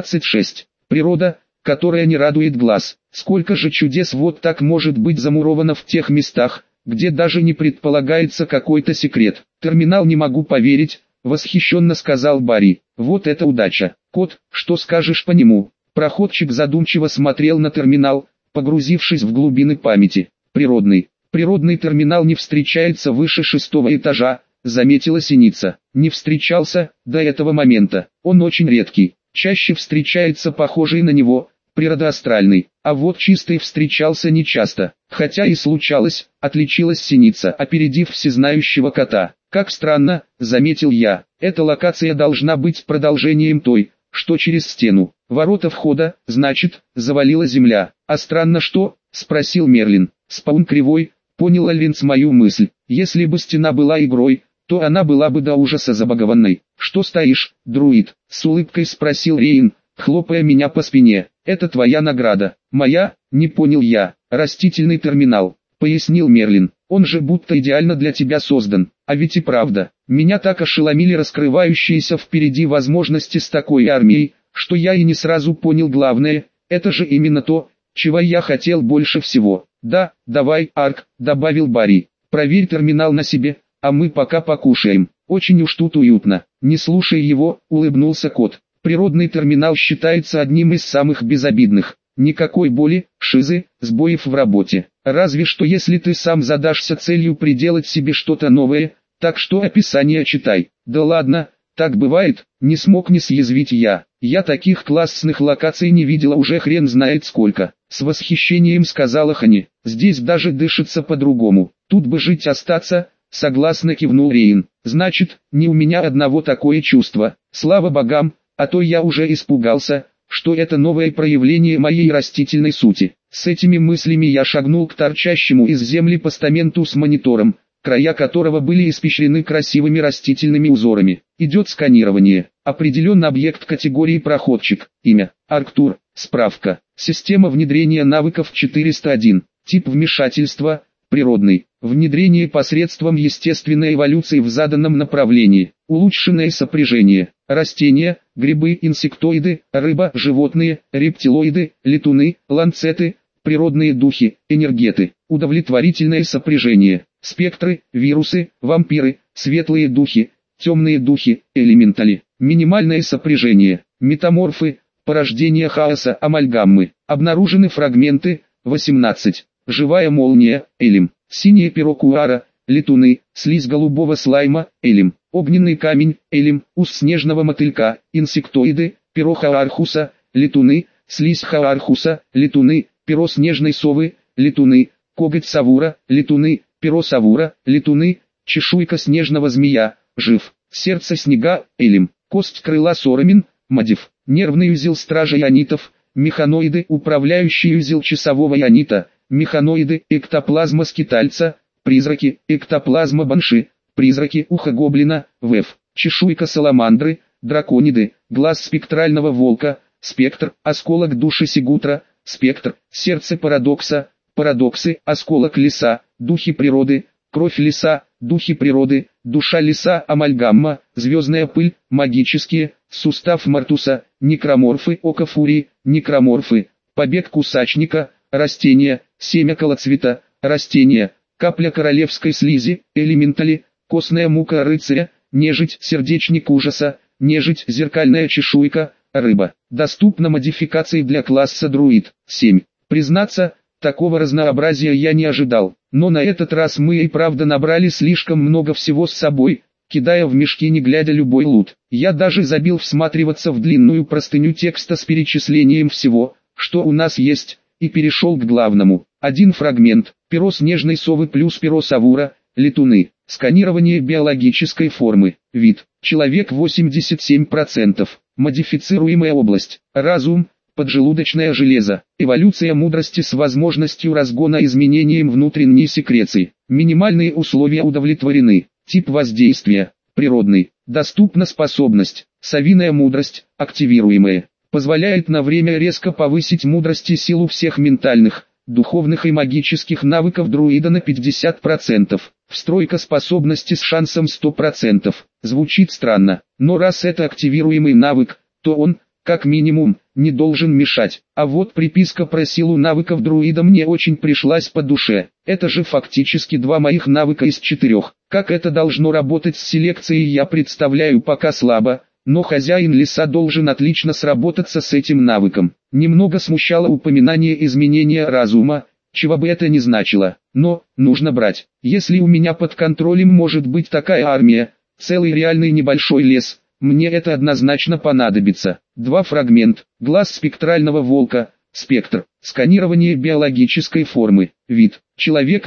26. Природа, которая не радует глаз. Сколько же чудес вот так может быть замуровано в тех местах, где даже не предполагается какой-то секрет. Терминал, не могу поверить, восхищенно сказал Барри. Вот это удача. Кот, что скажешь по нему? Проходчик задумчиво смотрел на терминал, погрузившись в глубины памяти. Природный терминал не встречается выше 6-го этажа, заметила Синица. Не встречался до этого момента. Он очень редкий. Чаще встречается похожий на него, природоастральный, а вот чистый встречался нечасто, хотя и случалось, отличилась Синица, опередив всезнающего кота. Как странно, заметил я, эта локация должна быть продолжением той, что через стену. Ворота входа, значит, завалила земля. А странно что? Спросил Мерлин. Спаун кривой, понял Альвинс мою мысль. Если бы стена была игрой, то она была бы до ужаса забагованной. Что стоишь, друид? С улыбкой спросил Рейн, хлопая меня по спине. Это твоя награда. Моя? Не понял я. Растительный терминал, пояснил Мерлин. Он же будто идеально для тебя создан. А ведь и правда, меня так ошеломили раскрывающиеся впереди возможности с такой армией, что я и не сразу понял главное, это же именно то, чего я хотел больше всего. Да, давай, Арк, добавил Барри. Проверь терминал на себе, а мы пока покушаем. Очень уж тут уютно. Не слушай его, улыбнулся кот. Природный терминал считается одним из самых безобидных. Никакой боли, шизы, сбоев в работе. Разве что если ты сам задашься целью приделать себе что-то новое, так что описание читай. Да ладно, так бывает, не смог не съязвить я. Я таких классных локаций не видела уже хрен знает сколько. С восхищением сказала Хани. Здесь даже дышится по-другому. Тут бы жить остаться, согласно кивнул Рейн. Значит, не у меня одного такое чувство. Слава богам, а то я уже испугался, что это новое проявление моей растительной сути. С этими мыслями я шагнул к торчащему из земли постаменту с монитором, края которого были испещрены красивыми растительными узорами. Идет сканирование. Определен объект категории проходчик. Имя: Арктур. Справка. Система внедрения навыков 401. Тип вмешательства: природный. Внедрение посредством естественной эволюции в заданном направлении. Улучшенное сопряжение. растения, грибы, инсектоиды, рыба, животные, рептилоиды, летуны, ланцеты, природные духи, энергеты, удовлетворительное сопряжение, спектры, вирусы, вампиры, светлые духи, темные духи, элементали, минимальное сопряжение, метаморфы, порождение хаоса, амальгаммы, обнаружены фрагменты, 18, живая молния, элем, синее перо куара, летуны, слизь голубого слайма, элем, огненный камень, элем, ус снежного мотылька, инсектоиды, перо хаархуса, летуны, слизь хаархуса, летуны, перо снежной совы, летуны, коготь савура, летуны, перо савура, летуны, чешуйка снежного змея, жив, сердце снега, элем, кость крыла сорамин, мадив, нервный узел стража ионитов, механоиды, управляющий узел часового ионита, механоиды, эктоплазма скитальца, призраки, эктоплазма банши, призраки уха гоблина, вэф, чешуйка саламандры, дракониды, глаз спектрального волка, спектр, осколок души сигутра, спектр, сердце парадокса, парадоксы, осколок леса, духи природы, кровь леса, духи природы, душа леса, амальгамма, звездная пыль, магические, сустав Мартуса, некроморфы, око фурии, некроморфы, побег кусачника, растения, семя колоцвета, растения, капля королевской слизи, элементали, костная мука рыцаря, нежить, сердечник ужаса, нежить, зеркальная чешуйка, рыба. Доступна модификации для класса друид. 7. Признаться, такого разнообразия я не ожидал, но на этот раз мы и правда набрали слишком много всего с собой, кидая в мешки не глядя любой лут. Я даже забил всматриваться в длинную простыню текста с перечислением всего, что у нас есть, и перешел к главному. Один фрагмент, перо снежной совы плюс перо савура, летуны, сканирование биологической формы, вид, человек 87%, модифицируемая область, разум, поджелудочное железо, эволюция мудрости с возможностью разгона изменением внутренней секреции, минимальные условия удовлетворены, тип воздействия, природный, доступна способность, совиная мудрость, активируемая, позволяет на время резко повысить мудрость и силу всех ментальных, духовных и магических навыков друида на 50%, встройка способности с шансом 100%, звучит странно, но раз это активируемый навык, то он, как минимум, не должен мешать. А вот приписка про силу навыков друида мне очень пришлась по душе. Это же фактически 2 моих навыка из 4. Как это должно работать с селекцией, я представляю пока слабо, но хозяин леса должен отлично сработаться с этим навыком. Немного смущало упоминание изменения разума, чего бы это ни значило. Но, нужно брать. Если у меня под контролем может быть такая армия, целый реальный небольшой лес, мне это однозначно понадобится. 2 фрагмент, глаз спектрального волка, спектр, сканирование биологической формы, вид, человек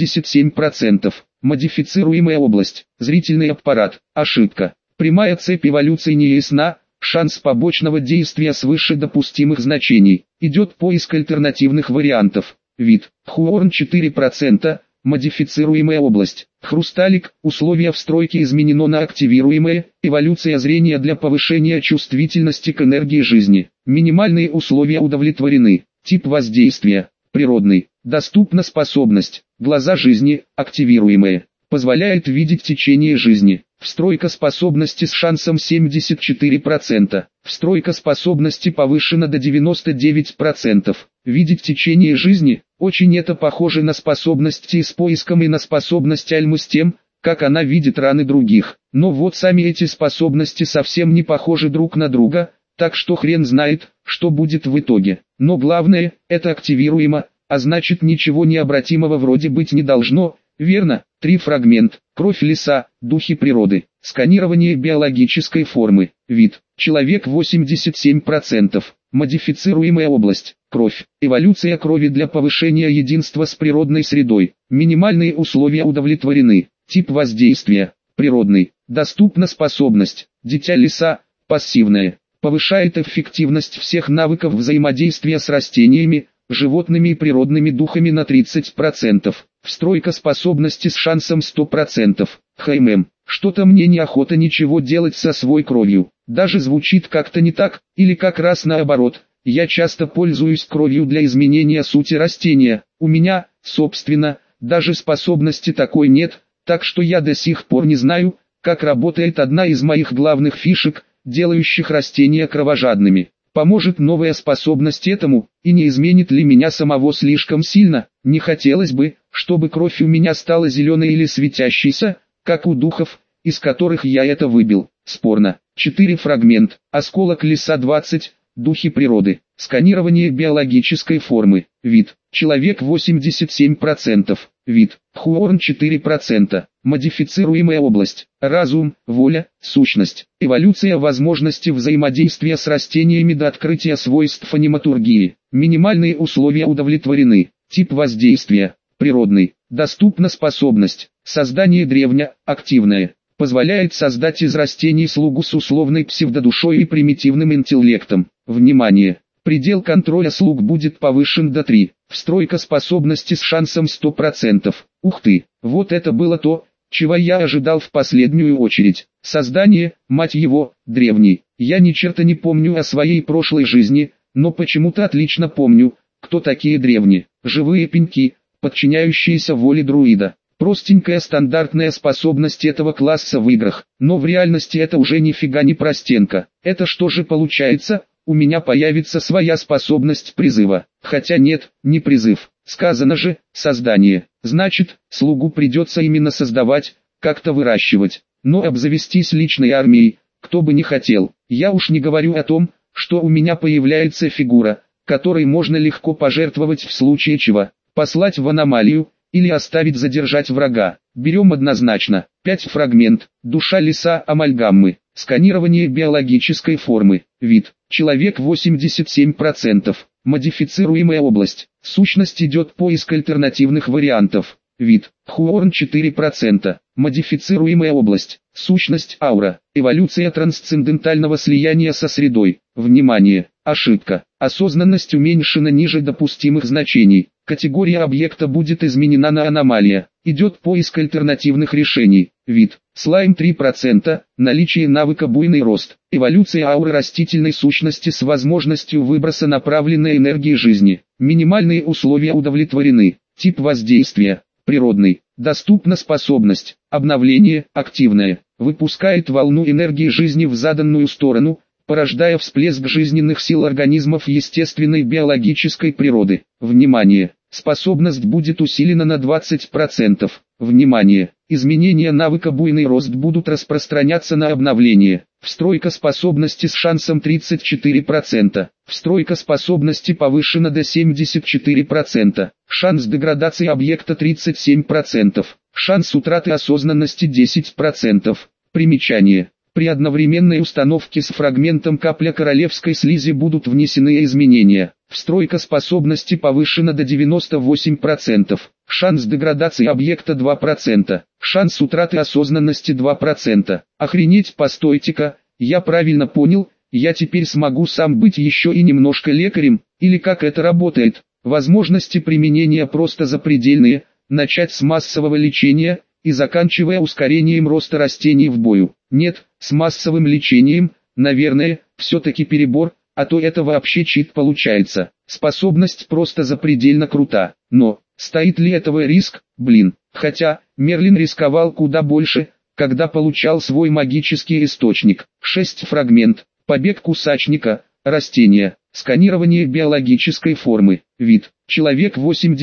87%, модифицируемая область, зрительный аппарат, ошибка, прямая цепь эволюции не ясна, шанс побочного действия свыше допустимых значений, идет поиск альтернативных вариантов, вид, Хуорн 4%, модифицируемая область, хрусталик, условия встройки изменено на активируемое, эволюция зрения для повышения чувствительности к энергии жизни, минимальные условия удовлетворены, тип воздействия, природный, доступна способность, глаза жизни, активируемые, позволяет видеть течение жизни, встройка способности с шансом 74%, встройка способности повышена до 99%, видеть течение жизни, очень это похоже на способности с поиском и на способность Альмы с тем, как она видит раны других, но вот сами эти способности совсем не похожи друг на друга, так что хрен знает, что будет в итоге, но главное, это активируемо, а значит ничего необратимого вроде быть не должно, верно? 3 фрагмент, кровь леса, духи природы, сканирование биологической формы, вид, человек 87%, модифицируемая область, кровь, эволюция крови для повышения единства с природной средой, минимальные условия удовлетворены, тип воздействия, природный, доступна способность, дитя леса, пассивная, повышает эффективность всех навыков взаимодействия с растениями, животными и природными духами на 30%. Встройка способности с шансом 100%. ХММ. Что-то мне неохота ничего делать со своей кровью. Даже звучит как-то не так, или как раз наоборот. Я часто пользуюсь кровью для изменения сути растения. У меня, собственно, даже способности такой нет, так что я до сих пор не знаю, как работает одна из моих главных фишек – делающих растения кровожадными. Поможет новая способность этому, и не изменит ли меня самого слишком сильно? Не хотелось бы, чтобы кровь у меня стала зеленой или светящейся, как у духов, из которых я это выбил. Спорно. 4 фрагмент. Осколок леса 20. Духи природы. Сканирование биологической формы. Вид. Человек 87%. Вид. Хуорн 4%. Модифицируемая область. Разум, воля, сущность. Эволюция возможности взаимодействия с растениями до открытия свойств аниматургии. Минимальные условия удовлетворены. Тип воздействия. Природный. Доступна способность. Создание древня, активное. Позволяет создать из растений слугу с условной псевдодушой и примитивным интеллектом. Внимание! Предел контроля слуг будет повышен до 3. Встройка способности с шансом 100%. Ух ты, вот это было то, чего я ожидал в последнюю очередь. Создание, мать его, древний. Я ни черта не помню о своей прошлой жизни, но почему-то отлично помню, кто такие древние. Живые пеньки, подчиняющиеся воле друида. Простенькая стандартная способность этого класса в играх, но в реальности это уже нифига не простенка. Это что же получается, у меня появится своя способность призыва. Хотя нет, не призыв. Сказано же, создание. Значит, слугу придется именно создавать, как-то выращивать. Но обзавестись личной армией, кто бы не хотел. Я уж не говорю о том, что у меня появляется фигура, которой можно легко пожертвовать в случае чего. Послать в аномалию, или оставить задержать врага. Берем однозначно. 5 фрагмент. Душа леса амальгаммы. Сканирование биологической формы. Вид. Человек 87%. Модифицируемая область. Сущность идет поиск альтернативных вариантов. Вид. Хуорн 4%. Модифицируемая область. Сущность аура. Эволюция трансцендентального слияния со средой. Внимание! Ошибка. Осознанность уменьшена ниже допустимых значений. Категория объекта будет изменена на аномалия. Идет поиск альтернативных решений. Вид. Слайм 3%. Наличие навыка буйный рост. Эволюция ауры растительной сущности с возможностью выброса направленной энергии жизни. Минимальные условия удовлетворены. Тип воздействия. Природный. Доступна способность. Обновление. Активное. Выпускает волну энергии жизни в заданную сторону, порождая всплеск жизненных сил организмов естественной биологической природы. Внимание! Способность будет усилена на 20%. Внимание! Изменения навыка буйный рост будут распространяться на обновление. Встройка способности с шансом 34%. Встройка способности повышена до 74%. Шанс деградации объекта 37%. Шанс утраты осознанности 10%. Примечание. При одновременной установке с фрагментом капля королевской слизи будут внесены изменения. Встройка способности повышена до 98%. Шанс деградации объекта 2%. Шанс утраты осознанности 2%. Охренеть, постойте-ка, я правильно понял, я теперь смогу сам быть еще и немножко лекарем, или как это работает? Возможности применения просто запредельные, начать с массового лечения и заканчивая ускорением роста растений в бою. Нет, с массовым лечением, наверное, все-таки перебор, а то это вообще чит получается. Способность просто запредельно крута, но стоит ли этого риск? Блин, хотя Мерлин рисковал куда больше, когда получал свой магический источник. 6 фрагмент. Побег кусачника. Растения. Сканирование биологической формы. Вид. Человек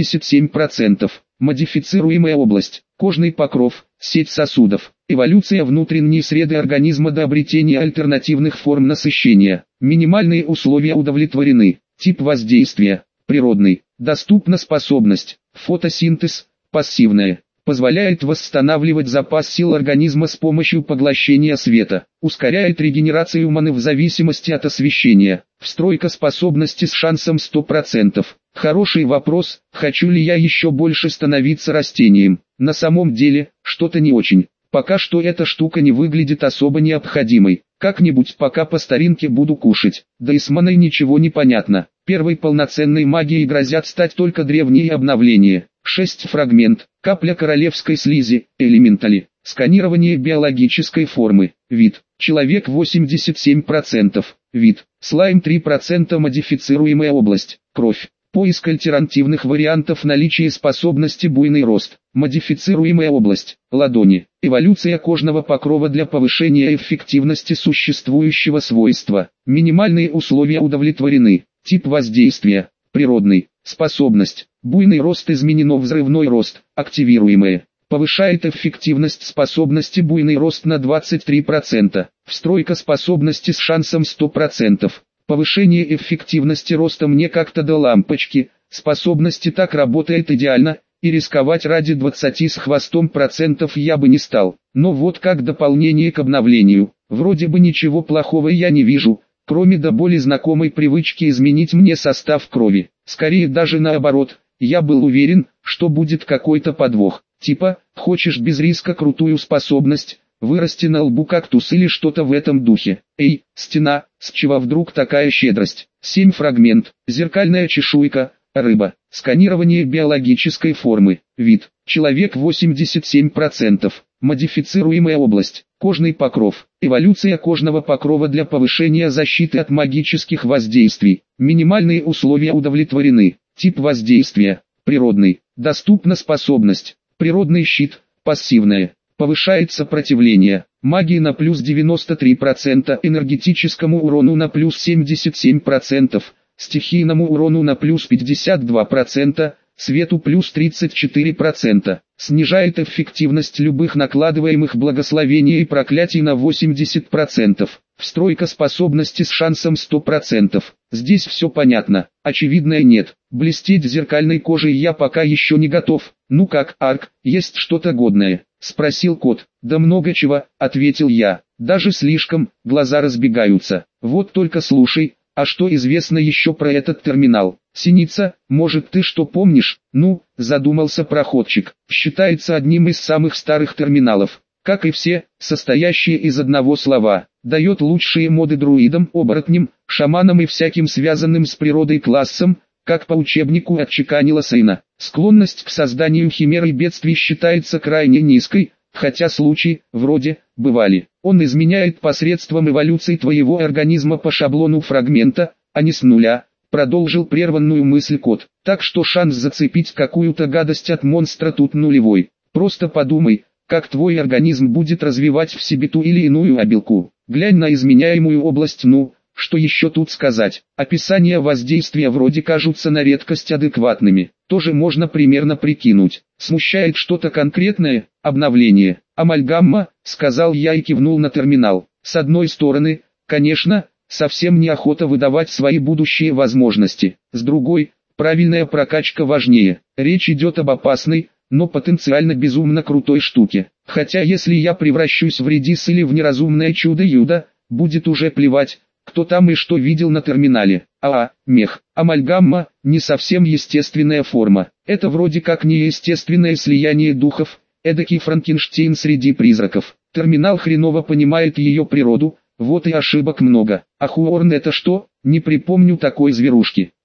87%. Модифицируемая область. Кожный покров. Сеть сосудов. Эволюция внутренней среды организма до обретения альтернативных форм насыщения. Минимальные условия удовлетворены. Тип воздействия. Природный. Доступна способность. Фотосинтез. Пассивная. Позволяет восстанавливать запас сил организма с помощью поглощения света. Ускоряет регенерацию маны в зависимости от освещения. Встройка способности с шансом 100%. Хороший вопрос, хочу ли я еще больше становиться растением. На самом деле, что-то не очень. Пока что эта штука не выглядит особо необходимой. Как-нибудь пока по старинке буду кушать. Да и с маной ничего не понятно. Первой полноценной магией грозят стать только древние обновления. 6 фрагмент. Капля королевской слизи. Элементали. Сканирование биологической формы. Вид. Человек 87%. Вид. Слайм 3%. Модифицируемая область. Кровь. Поиск альтернативных вариантов наличия способности буйный рост. Модифицируемая область. Ладони. Эволюция кожного покрова для повышения эффективности существующего свойства. Минимальные условия удовлетворены. Тип воздействия. Природный. Способность. Буйный рост изменено взрывной рост. Активируемое. Повышает эффективность способности буйный рост на 23%. Встройка способности с шансом 100%. Повышение эффективности роста мне как-то до лампочки. Способности так работает идеально, и рисковать ради 20 с хвостом процентов я бы не стал. Но вот как дополнение к обновлению. Вроде бы ничего плохого я не вижу, кроме до боли знакомой привычки изменить мне состав крови. Скорее даже наоборот, я был уверен, что будет какой-то подвох. Типа, хочешь без риска крутую способность, вырасти на лбу кактус или что-то в этом духе. Эй, стена, с чего вдруг такая щедрость? 7 фрагмент, зеркальная чешуйка, рыба, сканирование биологической формы, вид, человек 87%, модифицируемая область, кожный покров, эволюция кожного покрова для повышения защиты от магических воздействий, минимальные условия удовлетворены, тип воздействия, природный, доступна способность. Природный щит, пассивное, повышает сопротивление, магии на плюс 93%, энергетическому урону на плюс 77%, стихийному урону на плюс 52%, свету плюс 34%, снижает эффективность любых накладываемых благословений и проклятий на 80%, встройка способности с шансом 100%, здесь все понятно, очевидное нет, блестеть зеркальной кожей я пока еще не готов. Ну как, Арк, есть что-то годное? Спросил кот. Да много чего, ответил я, даже слишком, глаза разбегаются. Вот только слушай, а что известно еще про этот терминал? Синица, может ты что помнишь? Ну, задумался проходчик, считается одним из самых старых терминалов. Как и все, состоящие из одного слова, дает лучшие моды друидам, оборотням, шаманам и всяким связанным с природой классам, как по учебнику отчеканила Сейна. Склонность к созданию химер и бедствий считается крайне низкой, хотя случаи, вроде, бывали. Он изменяет посредством эволюции твоего организма по шаблону фрагмента, а не с нуля, продолжил прерванную мысль кот. Так что шанс зацепить какую-то гадость от монстра тут нулевой. Просто подумай, как твой организм будет развивать в себе ту или иную обилку. Глянь на изменяемую область, ну, что еще тут сказать? Описания воздействия вроде кажутся на редкость адекватными. Тоже можно примерно прикинуть. Смущает что-то конкретное? Обновление. Амальгамма, сказал я и кивнул на терминал. С одной стороны, конечно, совсем неохота выдавать свои будущие возможности. С другой, правильная прокачка важнее. Речь идет об опасной, но потенциально безумно крутой штуке. Хотя если я превращусь в редис или в неразумное чудо-юдо, будет уже плевать, кто там и что видел на терминале. Мех. Амальгамма – не совсем естественная форма. Это вроде как неестественное слияние духов, эдакий Франкенштейн среди призраков. Терминал хреново понимает ее природу, вот и ошибок много. А Хуорн это что? Не припомню такой зверушки.